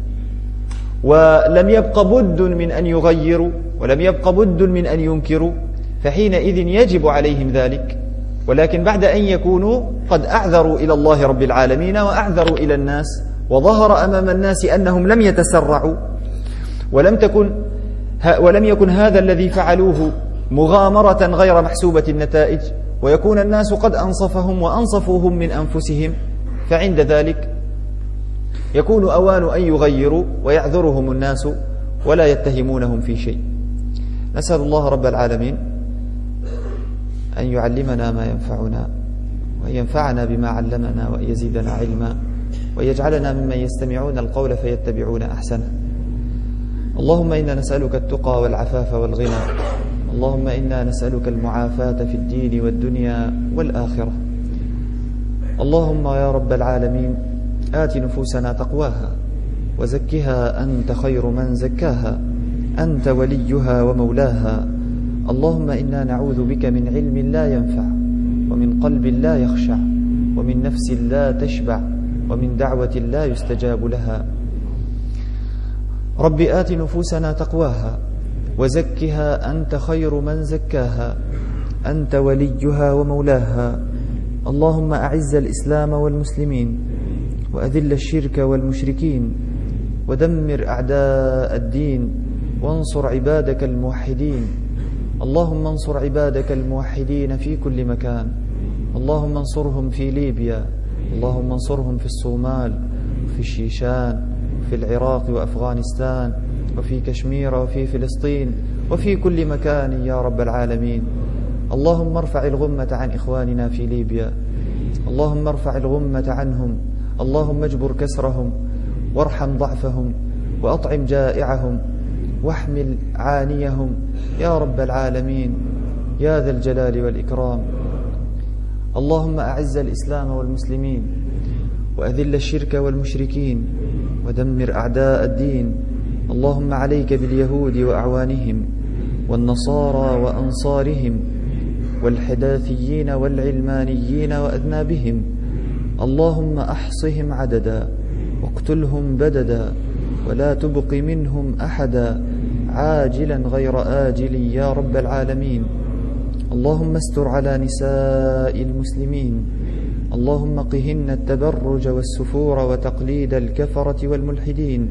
ولم يبق بد من أن يغيروا ولم يبق بد من أن ينكروا، فحينئذ يجب عليهم ذلك، ولكن بعد أن يكونوا قد أعذروا إلى الله رب العالمين وأعذروا إلى الناس، وظهر أمام الناس أنهم لم يتسرعوا ولم تكن ولم يكن هذا الذي فعلوه مغامرة غير محسوبة النتائج، ويكون الناس قد أنصفهم وأنصفوهم من أنفسهم، فعند ذلك يكون أوان أن يغيروا ويعذرهم الناس ولا يتهمونهم في شيء. نسأل الله رب العالمين أن يعلمنا ما ينفعنا وأن ينفعنا بما علمنا وأن يزيدنا علما وأن يجعلنا ممن يستمعون القول فيتبعون أحسنه. اللهم إنا نسألك التقى والعفاف والغنى، اللهم إنا نسألك المعافاة في الدين والدنيا والآخرة. اللهم يا رب العالمين آت نفوسنا تقواها وزكها أنت خير من زكاها، أنت وليها ومولاها. اللهم إنا نعوذ بك من علم لا ينفع ومن قلب لا يخشع ومن نفس لا تشبع ومن دعوة لا يستجاب لها. رب آت نفوسنا تقواها وزكها أنت خير من زكاها، أنت وليها ومولاها. اللهم أعز الإسلام والمسلمين وأذل الشرك والمشركين ودمر أعداء الدين وانصر عبادك الموحدين. اللهم انصر عبادك الموحدين في كل مكان، اللهم انصرهم في ليبيا، اللهم انصرهم في الصومال وفي الشيشان وفي العراق وأفغانستان وفي كشمير وفي فلسطين وفي كل مكان يا رب العالمين. اللهم ارفع الغمة عن إخواننا في ليبيا، اللهم ارفع الغمة عنهم، اللهم اجبر كسرهم وارحم ضعفهم وأطعم جائعهم واحمل عانيهم يا رب العالمين يا ذا الجلال والإكرام. اللهم أعز الإسلام والمسلمين وأذل الشرك والمشركين ودمر أعداء الدين. اللهم عليك باليهود وأعوانهم والنصارى وأنصارهم والحداثيين والعلمانيين وأذنابهم. اللهم أحصهم عددا واقتلهم بددا ولا تبق منهم أحدا عاجلا غير آجل يا رب العالمين. اللهم استر على نساء المسلمين. اللهم قهن التبرج والسفور وتقليد الكفرة والملحدين.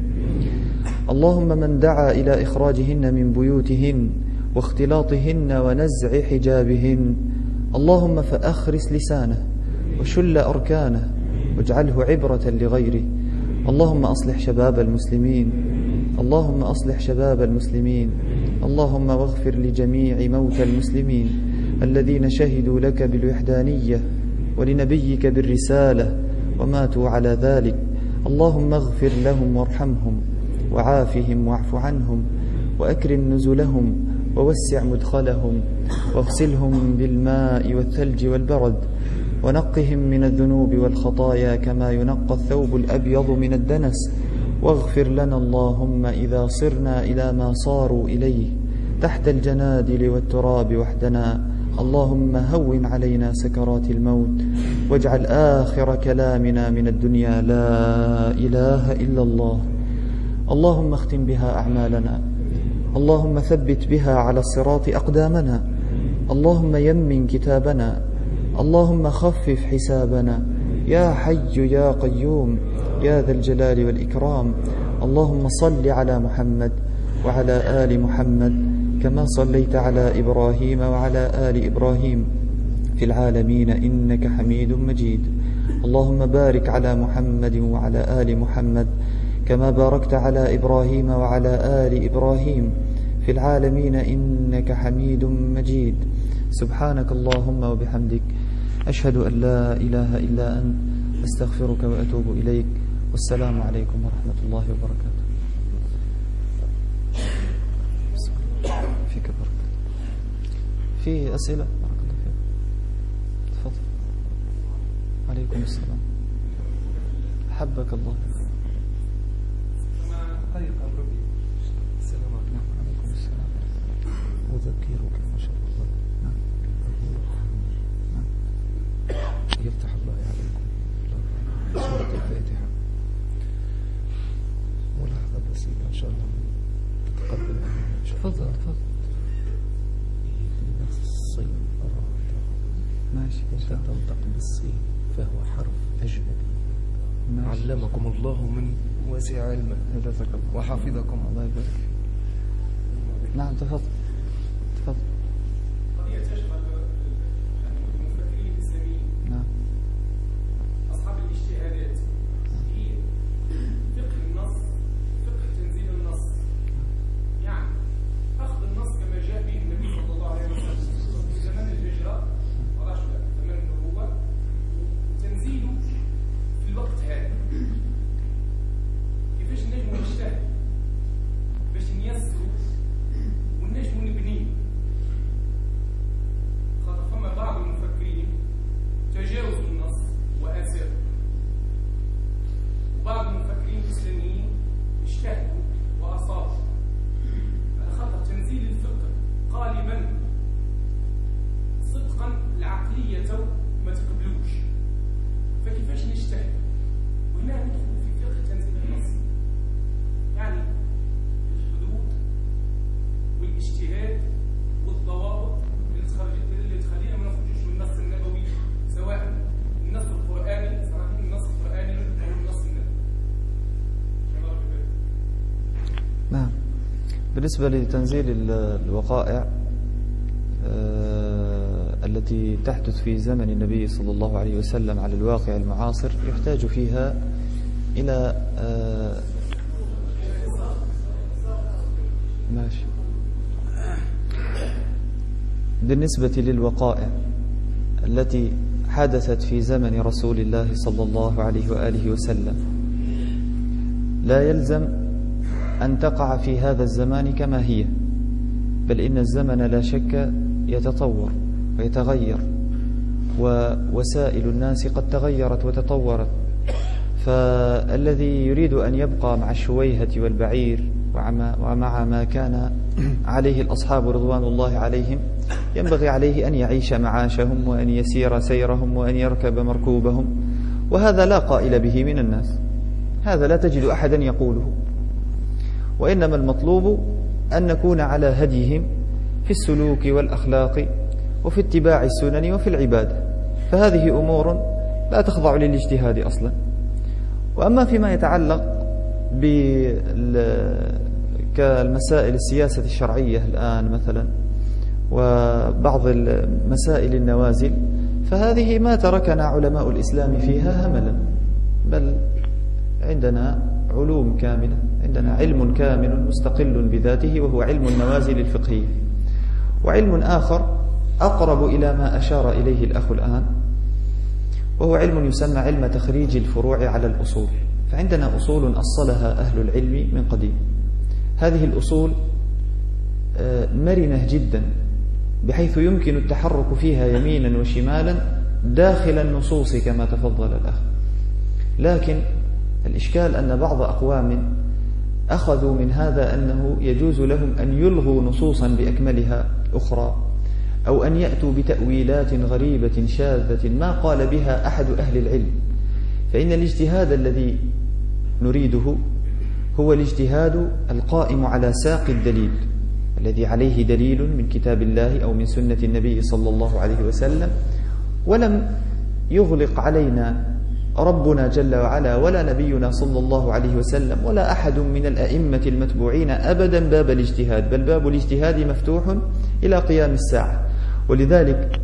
اللهم من دعا إلى إخراجهن من بيوتهن واختلاطهن ونزع حجابهن اللهم فأخرس لسانه وشل أركانه واجعله عبرة لغيره. اللهم أصلح شباب المسلمين. اللهم أصلح شباب المسلمين. اللهم واغفر لجميع موتى المسلمين الذين شهدوا لك بالوحدانية ولنبيك بالرسالة وماتوا على ذلك. اللهم اغفر لهم وارحمهم وعافهم واعف عنهم وأكرم نزلهم ووسع مدخلهم واغسلهم بالماء والثلج والبرد ونقهم من الذنوب والخطايا كما ينقى الثوب الأبيض من الدنس. واغفر لنا اللهم إذا صرنا إلى ما صاروا إليه تحت الجنادل والتراب وحدنا. اللهم هون علينا سكرات الموت واجعل آخر كلامنا من الدنيا لا إله إلا الله. اللهم اختم بها أعمالنا. اللهم ثبت بها على الصراط أقدامنا. اللهم يمن كتابنا. اللهم خفف حسابنا يا حي يا قيوم يا ذا الجلال والإكرام. اللهم صل على محمد وعلى آل محمد كما صليت على إبراهيم وعلى آل إبراهيم في العالمين إنك حميد مجيد. اللهم بارك على محمد وعلى آل محمد كما باركت على إبراهيم وعلى آل إبراهيم في العالمين إنك حميد مجيد. سبحانك اللهم وبحمدك أشهد أن لا إله إلا أنت أستغفرك وأتوب إليك. والسلام عليكم ورحمة الله وبركاته. فيك بركة. في أسئلة؟ بارك الله فيك. تفضل. عليكم السلام. حبك الله. السلام عليكم. السلام. أذكرك ما شاء الله. نعم. نعم. يفتح الله عليكم. سورة الفاتحة. ملاحظة بسيطة إن شاء الله تتقبل إن شاء الله. تفضل تفضل. في الصين أراد ماشي. إذا تنطق بالصين فهو حرف أجنبي. ماشي. علمكم الله من واسع علمه جزاك الله وحفظكم. الله يبارك فيك. نعم تفضل تفضل. قضية تشغل المفكرين الإسلاميين نعم. أصحاب الاجتهادات هي فقه النص، فقه تنزيل النص، يعني أخذ النص كما جاء به النبي صلى الله عليه وسلم في زمن الهجرة ورشد زمن النبوة وتنزيله في الوقت هذا. كيفاش نجموا نجتهد باش نيسروا ونجموا نبنيه؟ خاطر فما بعض المفكرين تجاوزوا النص وآثاره، وبعض المفكرين الإسلاميين اجتهدوا وأصابوا. على خاطر تنزيل الفقه غالبا صدقا العقلية ما تقبلوش، فكيفاش نجتهد؟ وهنا ندخل في فقه تنزيل النص، يعني الحدود والاجتهاد والضوابط اللي تخلي اللي تخلينا ما نخرجوش من النص النبوي، سواء النص القرآني صراحة النص القرآني أو النص النبوي. نعم. بالنسبة لتنزيل الوقائع التي تحدث في زمن النبي صلى الله عليه وسلم على الواقع المعاصر يحتاج فيها إلى ماشي. بالنسبة للوقائع التي حدثت في زمن رسول الله صلى الله عليه وآله وسلم لا يلزم أن تقع في هذا الزمان كما هي، بل إن الزمن لا شك يتطور ويتغير، ووسائل الناس قد تغيرت وتطورت. فالذي يريد أن يبقى مع الشويهة والبعير ومع ما كان عليه الأصحاب رضوان الله عليهم ينبغي عليه أن يعيش معاشهم وأن يسير سيرهم وأن يركب مركوبهم، وهذا لا قائل به من الناس، هذا لا تجد أحدا يقوله، وإنما المطلوب أن نكون على هديهم في السلوك والأخلاق وفي اتباع السنن وفي العبادة، فهذه أمور لا تخضع للاجتهاد أصلا. وأما فيما يتعلق كالمسائل السياسة الشرعية الآن مثلا وبعض مسائل النوازل، فهذه ما تركنا علماء الإسلام فيها هملا، بل عندنا علوم كاملة، عندنا علم كامل مستقل بذاته وهو علم النوازل الفقهية. وعلم آخر أقرب إلى ما أشار إليه الأخ الآن، وهو علم يسمى علم تخريج الفروع على الأصول. فعندنا أصول أصلها أهل العلم من قديم، هذه الأصول مرنة جدا بحيث يمكن التحرك فيها يمينا وشمالا داخل النصوص كما تفضل الأخ. لكن الإشكال أن بعض أقوام أخذوا من هذا أنه يجوز لهم أن يلغوا نصوصا بأكملها أخرى، أو أن يأتوا بتأويلات غريبة شاذة ما قال بها أحد أهل العلم. فإن الاجتهاد الذي نريده هو الاجتهاد القائم على ساق الدليل، الذي عليه دليل من كتاب الله أو من سنة النبي صلى الله عليه وسلم، ولم يغلق علينا ربنا جل وعلا ولا نبينا صلى الله عليه وسلم ولا أحد من الأئمة المتبوعين أبدا باب الاجتهاد، بل باب الاجتهاد مفتوح إلى قيام الساعة. ولذلك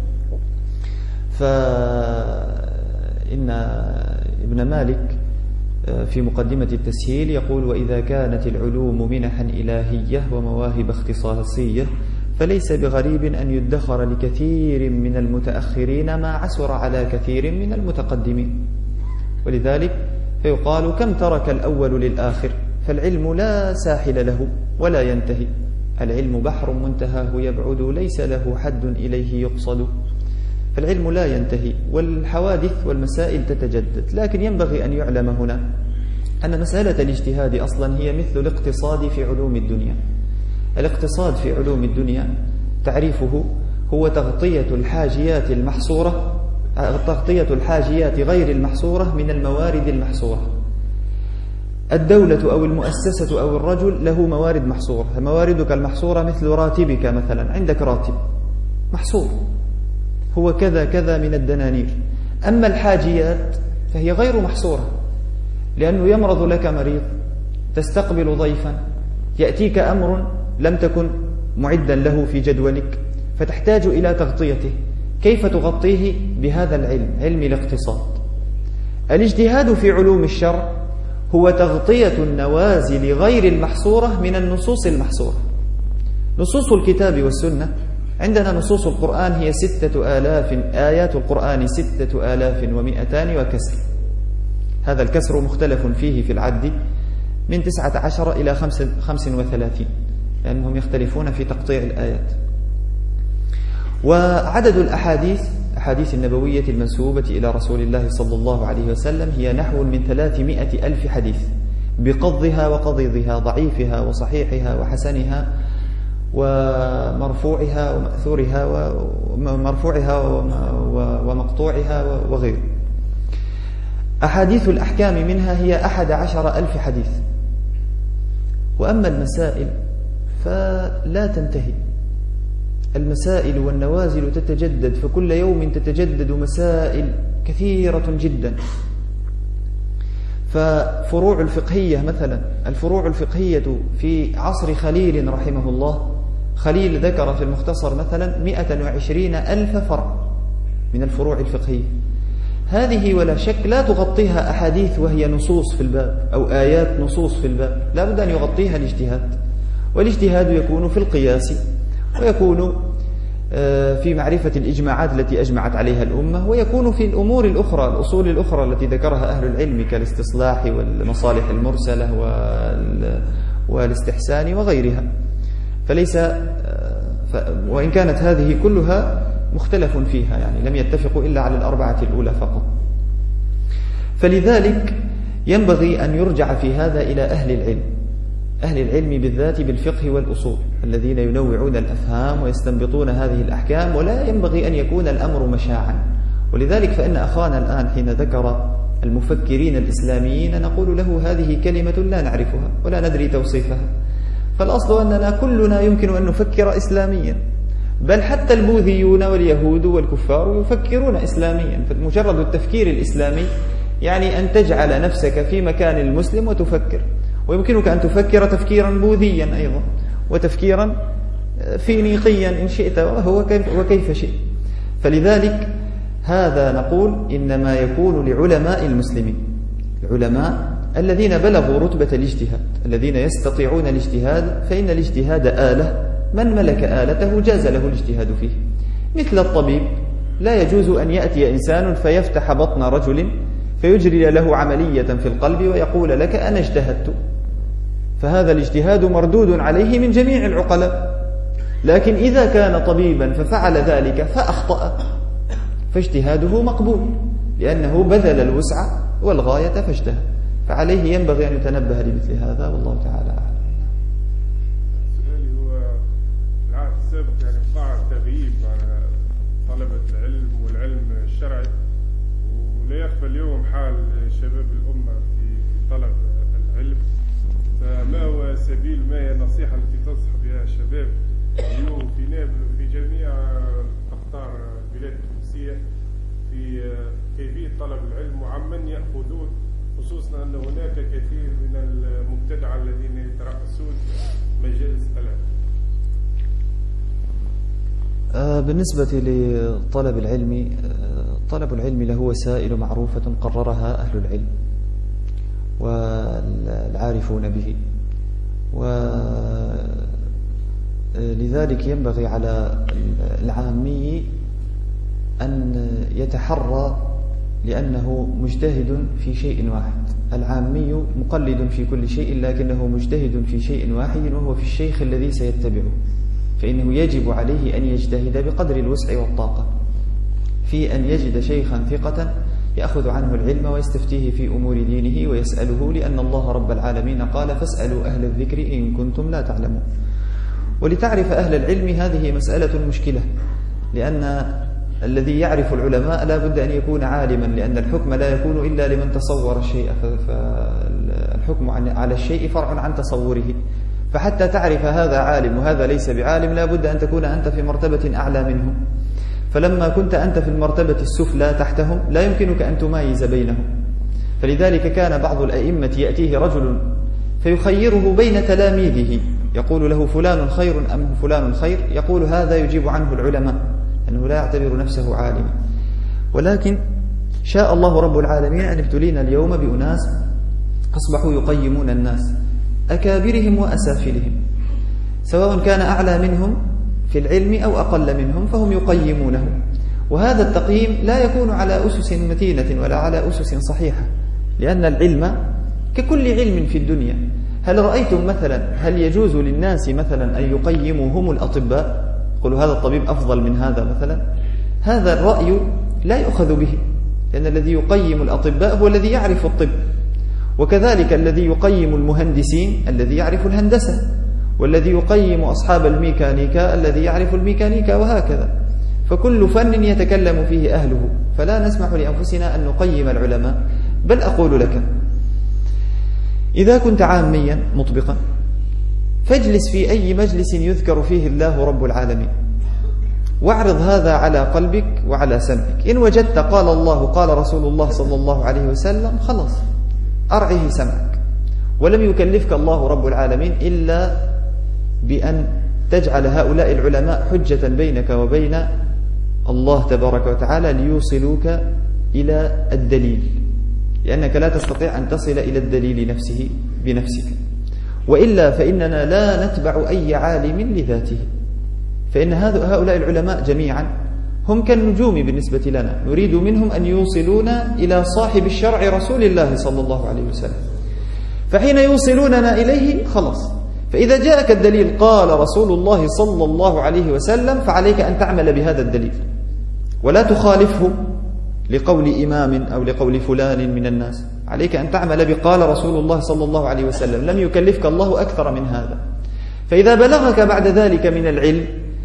فإن ابن مالك في مقدمة التسهيل يقول: وإذا كانت العلوم منحا إلهية ومواهب اختصاصية فليس بغريب أن يدخر لكثير من المتأخرين ما عسر على كثير من المتقدمين. ولذلك فيقال: كم ترك الأول للآخر، فالعلم لا ساحل له ولا ينتهي، العلم بحر منتهاه يبعد ليس له حد إليه يقصد. فالعلم لا ينتهي، والحوادث والمسائل تتجدد. لكن ينبغي أن يعلم هنا أن مسألة الاجتهاد أصلا هي مثل الاقتصاد في علوم الدنيا. الاقتصاد في علوم الدنيا تعريفه هو تغطية الحاجيات المحصورة، تغطية الحاجيات غير المحصورة من الموارد المحصورة. الدولة أو المؤسسة أو الرجل له موارد محصورة، مواردك المحصورة مثل راتبك مثلا، عندك راتب محصور هو كذا كذا من الدنانير. أما الحاجيات فهي غير محصورة، لأنه يمرض لك مريض، تستقبل ضيفا، يأتيك أمر لم تكن معدا له في جدولك، فتحتاج إلى تغطيته. كيف تغطيه؟ بهذا العلم، علم الاقتصاد. الاجتهاد في علوم الشرع هو تغطية النوازل غير المحصورة من النصوص المحصورة. نصوص الكتاب والسنة عندنا نصوص القرآن هي ستة آلاف، آيات القرآن ستة آلاف ومئتان وكسر. هذا الكسر مختلف فيه في العد من تسعة عشر إلى خمس, خمس وثلاثين، لأنهم يختلفون في تقطيع الآيات. وعدد الأحاديث أحاديث النبوية المنسوبة إلى رسول الله صلى الله عليه وسلم هي نحو من ثلاثمائة ألف حديث بقضها وقضيضها، ضعيفها وصحيحها وحسنها ومرفوعها ومأثورها ومرفوعها ومقطوعها وغيره. أحاديث الأحكام منها هي أحد عشر ألف حديث. وأما المسائل فلا تنتهي، المسائل والنوازل تتجدد، فكل يوم تتجدد مسائل كثيرة جدا. ففروع الفقهية مثلا، الفروع الفقهية في عصر خليل رحمه الله، خليل ذكر في المختصر مثلا مئة وعشرين ألف فرع من الفروع الفقهية. هذه ولا شك لا تغطيها أحاديث وهي نصوص في الباب أو آيات نصوص في الباب، لا بد أن يغطيها الاجتهاد. والاجتهاد يكون في القياس، ويكون في معرفة الإجماعات التي أجمعت عليها الأمة، ويكون في الأمور الأخرى، الأصول الأخرى التي ذكرها أهل العلم كالاستصلاح والمصالح المرسلة والاستحسان وغيرها. فليس وإن كانت هذه كلها مختلف فيها، يعني لم يتفقوا إلا على الأربعة الأولى فقط. فلذلك ينبغي أن يرجع في هذا إلى أهل العلم، أهل العلم بالذات بالفقه والأصول، الذين ينوعون الأفهام ويستنبطون هذه الأحكام، ولا ينبغي أن يكون الأمر مشاعا. ولذلك فإن أخانا الآن حين ذكر المفكرين الإسلاميين نقول له هذه كلمة لا نعرفها ولا ندري توصيفها. فالأصل أننا كلنا يمكن أن نفكر إسلاميا، بل حتى البوذيون واليهود والكفار يفكرون إسلاميا. فمجرد التفكير الإسلامي يعني أن تجعل نفسك في مكان المسلم وتفكر، ويمكنك أن تفكر تفكيرا بوذيا أيضا، وتفكيرا فينيقيا إن شئت، وهو وكيف شئت. فلذلك هذا نقول إنما يكون لعلماء المسلمين، العلماء الذين بلغوا رتبة الاجتهاد، الذين يستطيعون الاجتهاد، فإن الاجتهاد آلة، من ملك آلته جاز له الاجتهاد فيه. مثل الطبيب لا يجوز أن يأتي إنسان فيفتح بطن رجل فيجري له عملية في القلب ويقول لك أنا اجتهدت، فهذا الاجتهاد مردود عليه من جميع العقلاء. لكن إذا كان طبيبا ففعل ذلك فأخطأ فاجتهاده مقبول، لأنه بذل الوسع والغاية فاجتهد. فعليه ينبغي أن يتنبه لمثل هذا، والله تعالى أعلم. سؤالي هو العهد السابق يعني وقع تغييب على طلبة العلم والعلم الشرعي، ولا يخفى اليوم حال شباب الأمة في طلب العلم. فما هو سبيل، ما هي النصيحة التي تنصح بها الشباب اليوم في نابل وفي جميع أقطار البلاد التونسية في كيفية طلب العلم وعمن يأخذون، خصوصا أن هناك كثير من المبتدعة الذين يترأسون مجالس العلم؟ بالنسبة لطلب العلم، طلب العلم له وسائل معروفة قررها أهل العلم والعارفون به، ولذلك ينبغي على العامي أن يتحرى، لأنه مجتهد في شيء واحد. العامي مقلد في كل شيء لكنه مجتهد في شيء واحد، وهو في الشيخ الذي سيتبعه، فإنه يجب عليه أن يجتهد بقدر الوسع والطاقة في أن يجد شيخا ثقة يأخذ عنه العلم ويستفتيه في أمور دينه ويسأله، لأن الله رب العالمين قال فاسألوا أهل الذكر إن كنتم لا تعلمون. ولتعرف أهل العلم هذه مسألة مشكلة، لأن الذي يعرف العلماء لا بد أن يكون عالما، لأن الحكم لا يكون إلا لمن تصور الشيء، فالحكم على الشيء فرع عن تصوره. فحتى تعرف هذا عالم وهذا ليس بعالم لا بد أن تكون أنت في مرتبة أعلى منهم. فلما كنت أنت في المرتبة السفلى تحتهم لا يمكنك أن تمايز بينهم. فلذلك كان بعض الأئمة يأتيه رجل فيخيره بين تلاميذه، يقول له فلان خير أم فلان خير؟ يقول هذا يجيب عنه العلماء، أنه لا يعتبر نفسه عالما. ولكن شاء الله رب العالمين أن ابتلينا اليوم بأناس أصبحوا يقيمون الناس، أكابرهم وأسافلهم، سواء كان أعلى منهم في العلم أو أقل منهم، فهم يقيمونه. وهذا التقييم لا يكون على أسس متينة ولا على أسس صحيحة، لأن العلم ككل علم في الدنيا. هل رأيتم مثلا هل يجوز للناس مثلا أن يقيموا هم الأطباء، يقولوا هذا الطبيب أفضل من هذا مثلا؟ هذا الرأي لا يؤخذ به، لأن الذي يقيم الأطباء هو الذي يعرف الطب، وكذلك الذي يقيم المهندسين الذي يعرف الهندسة، والذي يقيم أصحاب الميكانيكا الذي يعرف الميكانيكا، وهكذا. فكل فن يتكلم فيه أهله، فلا نسمح لأنفسنا أن نقيم العلماء. بل أقول لك إذا كنت عاميا مطبقا فاجلس في أي مجلس يذكر فيه الله رب العالمين، واعرض هذا على قلبك وعلى سمعك. إن وجدت قال الله قال رسول الله صلى الله عليه وسلم خلاص أرعه سمعك، ولم يكلفك الله رب العالمين إلا بأن تجعل هؤلاء العلماء حجة بينك وبين الله تبارك وتعالى ليوصلوك إلى الدليل، لأنك لا تستطيع أن تصل إلى الدليل نفسه بنفسك. وإلا فإننا لا نتبع أي عالم لذاته، فإن هؤلاء العلماء جميعا هم كالنجوم بالنسبة لنا، نريد منهم أن يوصلونا إلى صاحب الشرع رسول الله صلى الله عليه وسلم. فحين يوصلوننا إليه خلاص فإذا جاءك الدليل قال رسول الله صلى الله عليه وسلم فعليك أن تعمل بهذا الدليل ولا تخالفه لقول إمام أو لقول فلان من الناس. عليك أن تعمل بقال رسول الله صلى الله عليه وسلم، لم يكلفك الله أكثر من هذا. فإذا بلغك بعد ذلك من العلم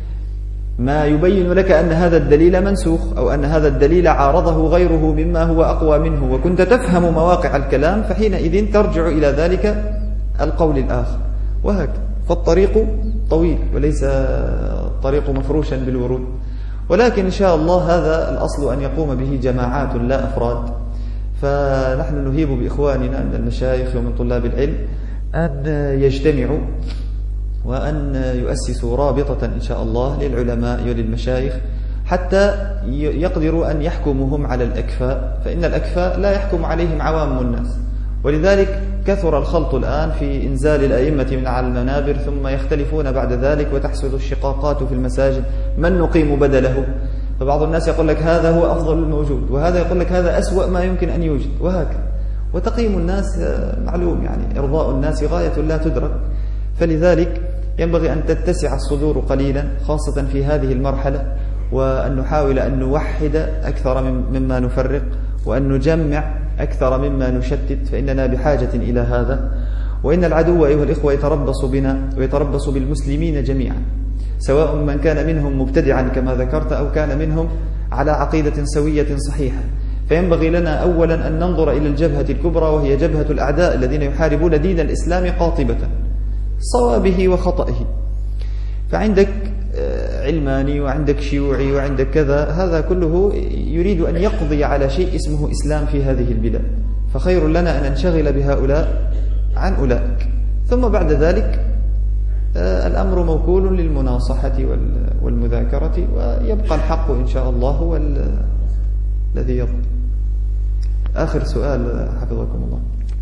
ما يبين لك أن هذا الدليل منسوخ أو أن هذا الدليل عارضه غيره مما هو أقوى منه، وكنت تفهم مواقع الكلام، فحينئذ ترجع إلى ذلك القول الآخر، وهكذا. فالطريق طويل وليس طريق مفروشا بالورود، ولكن إن شاء الله هذا الأصل أن يقوم به جماعات لا أفراد. فنحن نهيب بإخواننا من المشايخ ومن طلاب العلم أن يجتمعوا وأن يؤسسوا رابطة إن شاء الله للعلماء وللمشايخ حتى يقدروا أن يحكموا هم على الأكفاء، فإن الأكفاء لا يحكم عليهم عوام الناس، ولذلك كثر الخلط الآن في إنزال الأئمة من على المنابر ثم يختلفون بعد ذلك وتحصل الشقاقات في المساجد من نقيم بدله. فبعض الناس يقول لك هذا هو أفضل الموجود، وهذا يقول لك هذا أسوأ ما يمكن أن يوجد، وهكذا. وتقييم الناس معلوم، يعني إرضاء الناس غاية لا تدرك، فلذلك ينبغي أن تتسع الصدور قليلا خاصة في هذه المرحلة، وأن نحاول أن نوحد أكثر مما نفرق، وأن نجمع أكثر مما نشتت، فإننا بحاجة إلى هذا. وإن العدو أيها الإخوة يتربص بنا ويتربص بالمسلمين جميعا، سواء من كان منهم مبتدعا كما ذكرت أو كان منهم على عقيدة سوية صحيحة. فينبغي لنا أولا أن ننظر إلى الجبهة الكبرى، وهي جبهة الأعداء الذين يحاربون دين الإسلام قاطبة، صوابه وخطئه. فعندك علماني وعندك شيوعي وعندك كذا، هذا كله يريد أن يقضي على شيء اسمه إسلام في هذه البلاد، فخير لنا أن ننشغل بهؤلاء عن أولئك، ثم بعد ذلك الأمر موكول للمناصحة والمذاكرة، ويبقى الحق إن شاء الله هو الذي يظهر. آخر سؤال حفظكم الله.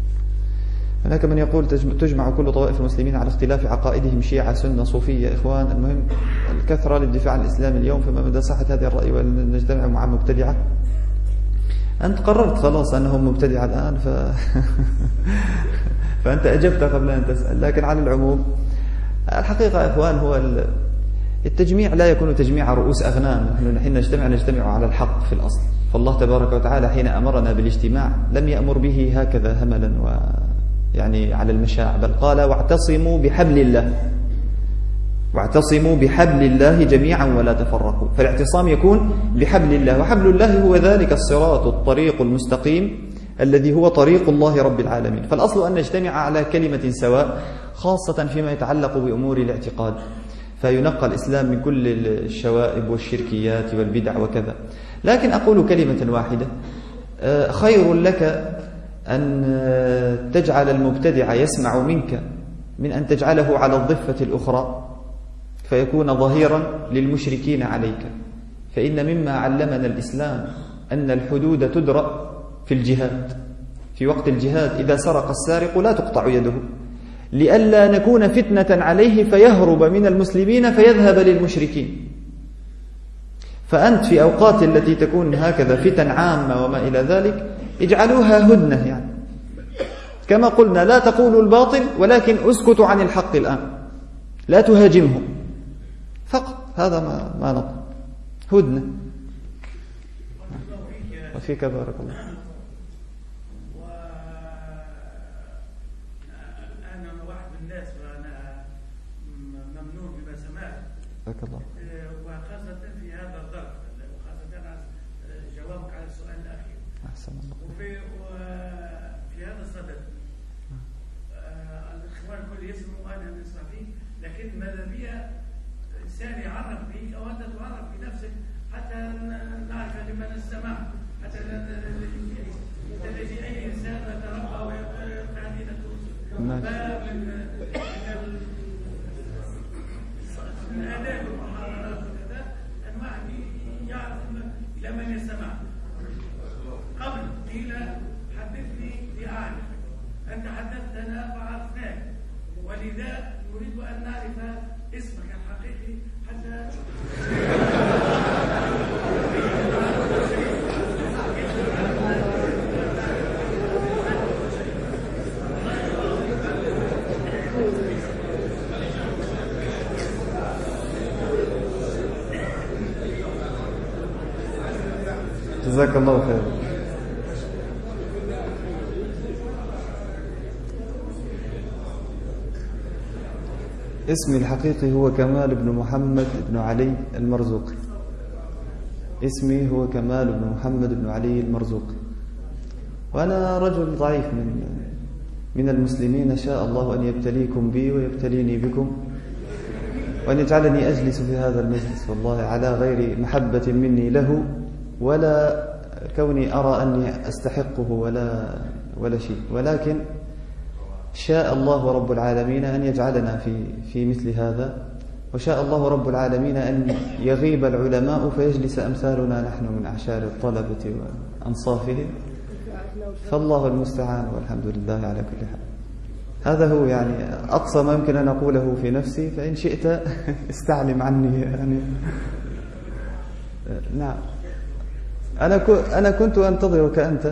هناك من يقول تجمع كل طوائف المسلمين على اختلاف عقائدهم، شيعة سنة صوفية إخوان، المهم الكثرة للدفاع عن الإسلام اليوم، فما مدى صحة هذا الرأي ونجتمع مع مبتدعة؟ أنت قررت خلاص أنهم مبتدعة الآن، ف... فأنت أجبت قبل أن تسأل. لكن على العموم الحقيقة يا إخوان هو التجميع لا يكون تجميع رؤوس أغنام، نحن حين نجتمع نجتمع على الحق في الأصل. فالله تبارك وتعالى حين أمرنا بالاجتماع لم يأمر به هكذا هملا و يعني على المشاع، بل قال واعتصموا بحبل الله، واعتصموا بحبل الله جميعا ولا تفرقوا. فالاعتصام يكون بحبل الله، وحبل الله هو ذلك الصراط الطريق المستقيم الذي هو طريق الله رب العالمين. فالأصل أن نجتمع على كلمة سواء، خاصة فيما يتعلق بأمور الاعتقاد، فينقى الإسلام من كل الشوائب والشركيات والبدع وكذا. لكن أقول كلمة واحدة، خير لك أن تجعل المبتدع يسمع منك من أن تجعله على الضفة الأخرى فيكون ظهيرا للمشركين عليك. فإن مما علمنا الإسلام أن الحدود تدرأ في الجهاد، في وقت الجهاد إذا سرق السارق لا تقطع يده، لئلا نكون فتنة عليه فيهرب من المسلمين فيذهب للمشركين. فأنت في أوقات التي تكون هكذا فتن عامة وما إلى ذلك اجعلوها هدنة، يعني كما قلنا لا تقولوا الباطل ولكن اسكتوا عن الحق الآن، لا تهاجمهم فقط، هذا ما ما نطلب، هدنة. وفيك بارك الله. أنا واحد من الناس وأنا ممنون بما سمعت، بارك الله، وخاصة في هذا الظرف، وخاصة جوابك على السؤال الأخير. أحسن الله. وفي وفي هذا الصدد الإخوان الكل يسموا أنا من صحفي، لكن ماذا بيا إنسان يعرف بيك أو أنت تعرف بنفسك حتى نعرف لمن السماع، حتى لا تجي أي إنسان يتربى ويفعل من من آداب المحاضرات وكذا أن واحد يعرف إلى من يستمع. قبل قيل حدثني لأعرف، أنت حدثتنا فعرفناك، ولذا نريد أن نعرف اسمك الحقيقي حتى جزاك الله خير. اسمي الحقيقي هو كمال بن محمد بن علي المرزوقي. اسمي هو كمال بن محمد بن علي المرزوقي، وأنا رجل ضعيف من من المسلمين. شاء الله أن يبتليكم بي ويبتليني بكم، وأن يجعلني أجلس في هذا المجلس والله على غير محبة مني له، ولا كوني أرى أني أستحقه ولا ولا شيء، ولكن شاء الله رب العالمين أن يجعلنا في في مثل هذا، وشاء الله رب العالمين أن يغيب العلماء فيجلس أمثالنا نحن من أعشار الطلبة وأنصافهم، فالله المستعان والحمد لله على كل حال. هذا هو يعني أقصى ما يمكن أن أقوله في نفسي، فإن شئت استعلم عني يعني. نعم، أنا أنا كنت أنتظرك أنت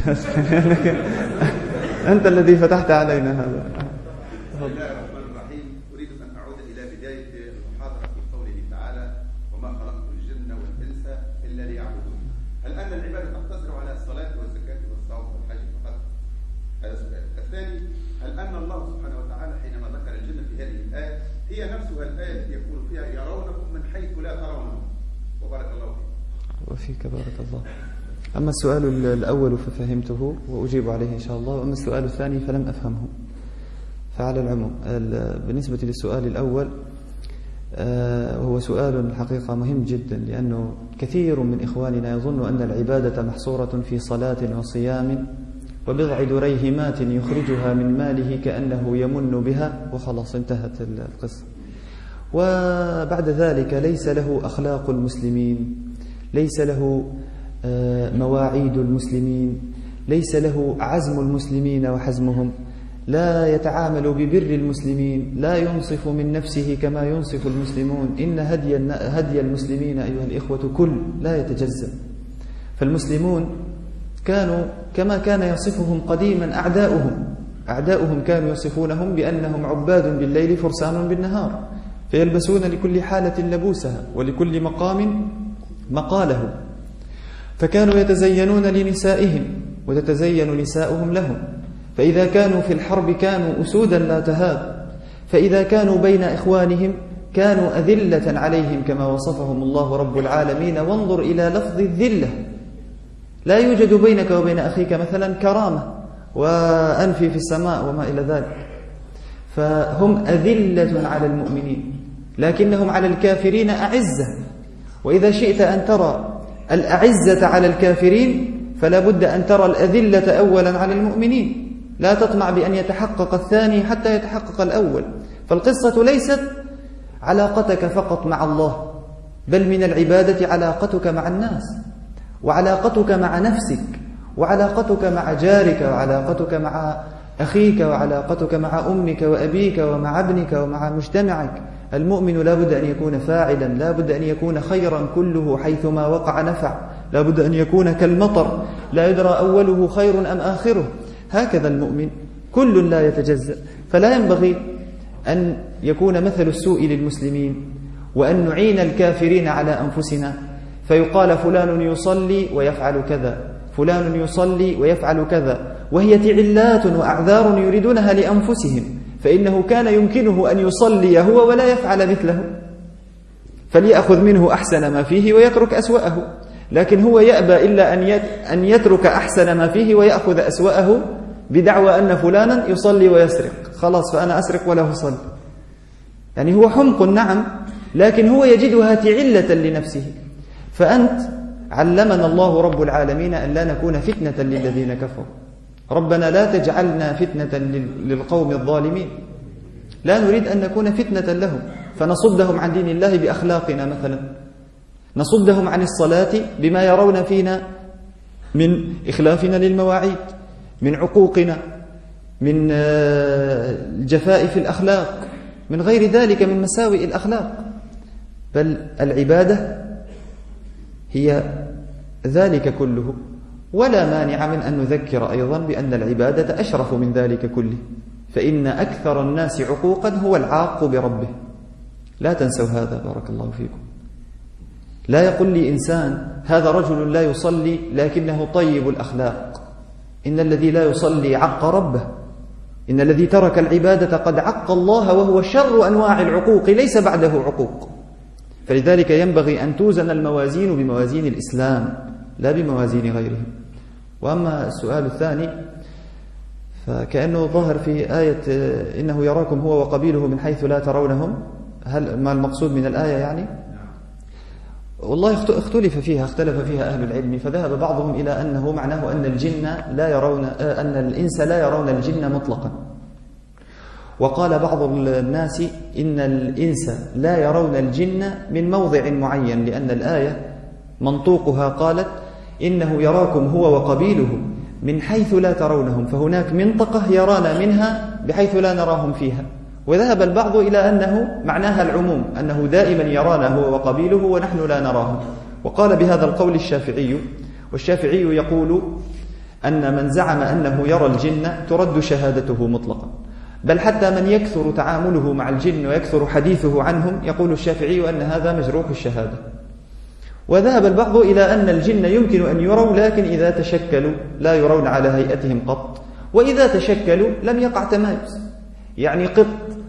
أنت الذي فتحت علينا هذا. بسم الله الرحمن الرحيم. أريد أن أعود إلى بداية المحاضرة في قوله تعالى: وما خلقت الجن والإنس إلا ليعبدون. هل أن العبادة تقتصر على الصلاة والزكاة والصوم والحج فقط؟ هذا السؤال. الثاني: هل أن الله سبحانه وتعالى حينما ذكر الجن في هذه الآية هي نفسها الآية التي يقول فيها يرونكم من حيث لا ترونهم؟ وبارك الله فيك. وفيك بارك الله. أما السؤال الأول ففهمته وأجيب عليه إن شاء الله، وأما السؤال الثاني فلم أفهمه. فعلى العموم بالنسبة للسؤال الأول هو سؤال حقيقة مهم جدا، لأنه كثير من إخواننا يظن أن العبادة محصورة في صلاة وصيام وبضع دريهمات يخرجها من ماله كأنه يمن بها وخلاص انتهت القصة. وبعد ذلك ليس له أخلاق المسلمين، ليس له مواعيد المسلمين، ليس له عزم المسلمين وحزمهم، لا يتعامل ببر المسلمين، لا ينصف من نفسه كما ينصف المسلمون. إن هدي هدي المسلمين أيها الإخوة كل لا يتجزأ. فالمسلمون كانوا كما كان يصفهم قديما أعداؤهم أعداؤهم كانوا يصفونهم بأنهم عباد بالليل فرسان بالنهار، فيلبسون لكل حالة لبوسها ولكل مقام مقاله. فكانوا يتزينون لنسائهم وتتزين نساؤهم لهم، فإذا كانوا في الحرب كانوا أسودا لا تهاب، فإذا كانوا بين إخوانهم كانوا أذلة عليهم كما وصفهم الله رب العالمين. وانظر إلى لفظ الذلة، لا يوجد بينك وبين أخيك مثلا كرامة وأنفي في السماء وما إلى ذلك. فهم أذلة على المؤمنين لكنهم على الكافرين أعزة. وإذا شئت أن ترى الأعزة على الكافرين فلا بد أن ترى الأذلة أولا على المؤمنين. لا تطمع بأن يتحقق الثاني حتى يتحقق الأول. فالقصة ليست علاقتك فقط مع الله، بل من العبادة علاقتك مع الناس، وعلاقتك مع نفسك، وعلاقتك مع جارك، وعلاقتك مع أخيك، وعلاقتك مع أمك وأبيك ومع ابنك ومع مجتمعك. المؤمن لا بد أن يكون فاعلا، لا بد أن يكون خيرا كله حيثما وقع نفع، لا بد أن يكون كالمطر لا يدرى أوله خير أم آخره. هكذا المؤمن كل لا يتجزأ. فلا ينبغي أن يكون مثل السوء للمسلمين وأن نعين الكافرين على أنفسنا، فيقال فلان يصلي ويفعل كذا، فلان يصلي ويفعل كذا، وهي تعلات وأعذار يريدونها لأنفسهم، فإنه كان يمكنه أن يصلي هو ولا يفعل مثله، فليأخذ منه أحسن ما فيه ويترك أسوأه. لكن هو يأبى إلا أن يترك أحسن ما فيه ويأخذ أسوأه بدعوى أن فلانا يصلي ويسرق، خلاص فأنا أسرق ولا أصلي. يعني هو حمق نعم، لكن هو يجدها تعلة لنفسه. فأنت علمنا الله رب العالمين أن لا نكون فتنة للذين كفروا. ربنا لا تجعلنا فتنة للقوم الظالمين. لا نريد أن نكون فتنة لهم فنصدهم عن دين الله بأخلاقنا مثلا، نصدهم عن الصلاة بما يرون فينا من إخلافنا للمواعيد، من عقوقنا، من الجفاء في الأخلاق، من غير ذلك من مساوئ الأخلاق. بل العبادة هي ذلك كله. ولا مانع من أن نذكر أيضا بأن العبادة أشرف من ذلك كله، فإن أكثر الناس عقوقا هو العاق بربه. لا تنسوا هذا بارك الله فيكم. لا يقول لي إنسان هذا رجل لا يصلي لكنه طيب الأخلاق، إن الذي لا يصلي عق ربه، إن الذي ترك العبادة قد عق الله، وهو شر أنواع العقوق، ليس بعده عقوق. فلذلك ينبغي أن توزن الموازين بموازين الإسلام لا بموازين غيرهم. وأما السؤال الثاني فكأنه ظاهر في آية إنه يراكم هو وقبيله من حيث لا ترونهم، هل ما المقصود من الآية يعني؟ والله اختلف فيها اختلف فيها أهل العلم، فذهب بعضهم إلى أنه معناه أن الجن لا يرون أن الإنس لا يرون الجن مطلقا، وقال بعض الناس إن الإنس لا يرون الجن من موضع معين، لأن الآية منطوقها قالت إنه يراكم هو وقبيله من حيث لا ترونهم، فهناك منطقة يرانا منها بحيث لا نراهم فيها. وذهب البعض إلى أنه معناها العموم، أنه دائما يرانا هو وقبيله ونحن لا نراهم. وقال بهذا القول الشافعي، والشافعي يقول أن من زعم أنه يرى الجن ترد شهادته مطلقا، بل حتى من يكثر تعامله مع الجن ويكثر حديثه عنهم يقول الشافعي أن هذا مجروح الشهادة. وذهب البعض إلى أن الجن يمكن أن يروا، لكن إذا تشكلوا لا يرون على هيئتهم قط، وإذا تشكلوا لم يقع تمايز. يعني قط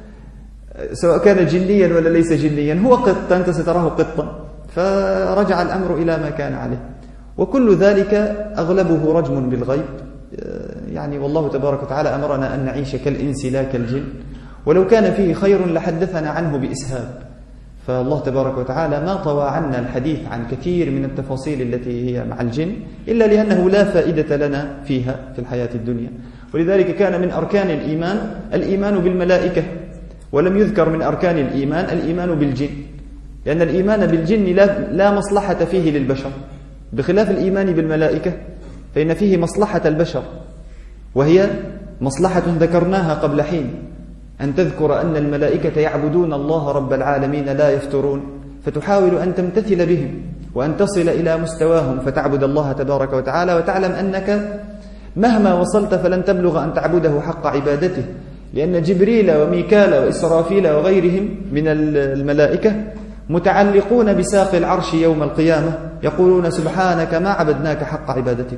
سواء كان جنيا ولا ليس جنيا هو قط، أنت ستراه قطا، فرجع الأمر إلى ما كان عليه. وكل ذلك أغلبه رجم بالغيب، يعني والله تبارك وتعالى أمرنا أن نعيش كالإنس لا كالجن، ولو كان فيه خير لحدثنا عنه بإسهاب. فالله تبارك وتعالى ما طوى عنا الحديث عن كثير من التفاصيل التي هي مع الجن إلا لأنه لا فائدة لنا فيها في الحياة الدنيا. ولذلك كان من أركان الإيمان الإيمان بالملائكة، ولم يذكر من أركان الإيمان الإيمان بالجن، لأن الإيمان بالجن لا, لا مصلحة فيه للبشر، بخلاف الإيمان بالملائكة فإن فيه مصلحة البشر، وهي مصلحة ذكرناها قبل حين، أن تذكر أن الملائكة يعبدون الله رب العالمين لا يفترون، فتحاول أن تمتثل بهم وأن تصل إلى مستواهم، فتعبد الله تبارك وتعالى وتعلم أنك مهما وصلت فلن تبلغ أن تعبده حق عبادته، لأن جبريل وميكال وإسرافيل وغيرهم من الملائكة متعلقون بساق العرش يوم القيامة يقولون سبحانك ما عبدناك حق عبادتك.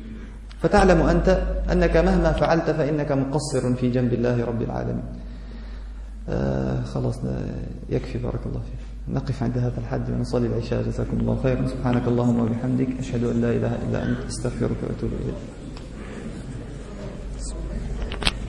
فتعلم أنت أنك مهما فعلت فإنك مقصر في جنب الله رب العالمين. آه خلاص يكفي، بارك الله فيك. نقف عند هذا الحد ونصلي العشاء. جزاكم الله خيرا. سبحانك اللهم وبحمدك، أشهد أن لا إله إلا أنت، أستغفرك وأتوب إليك.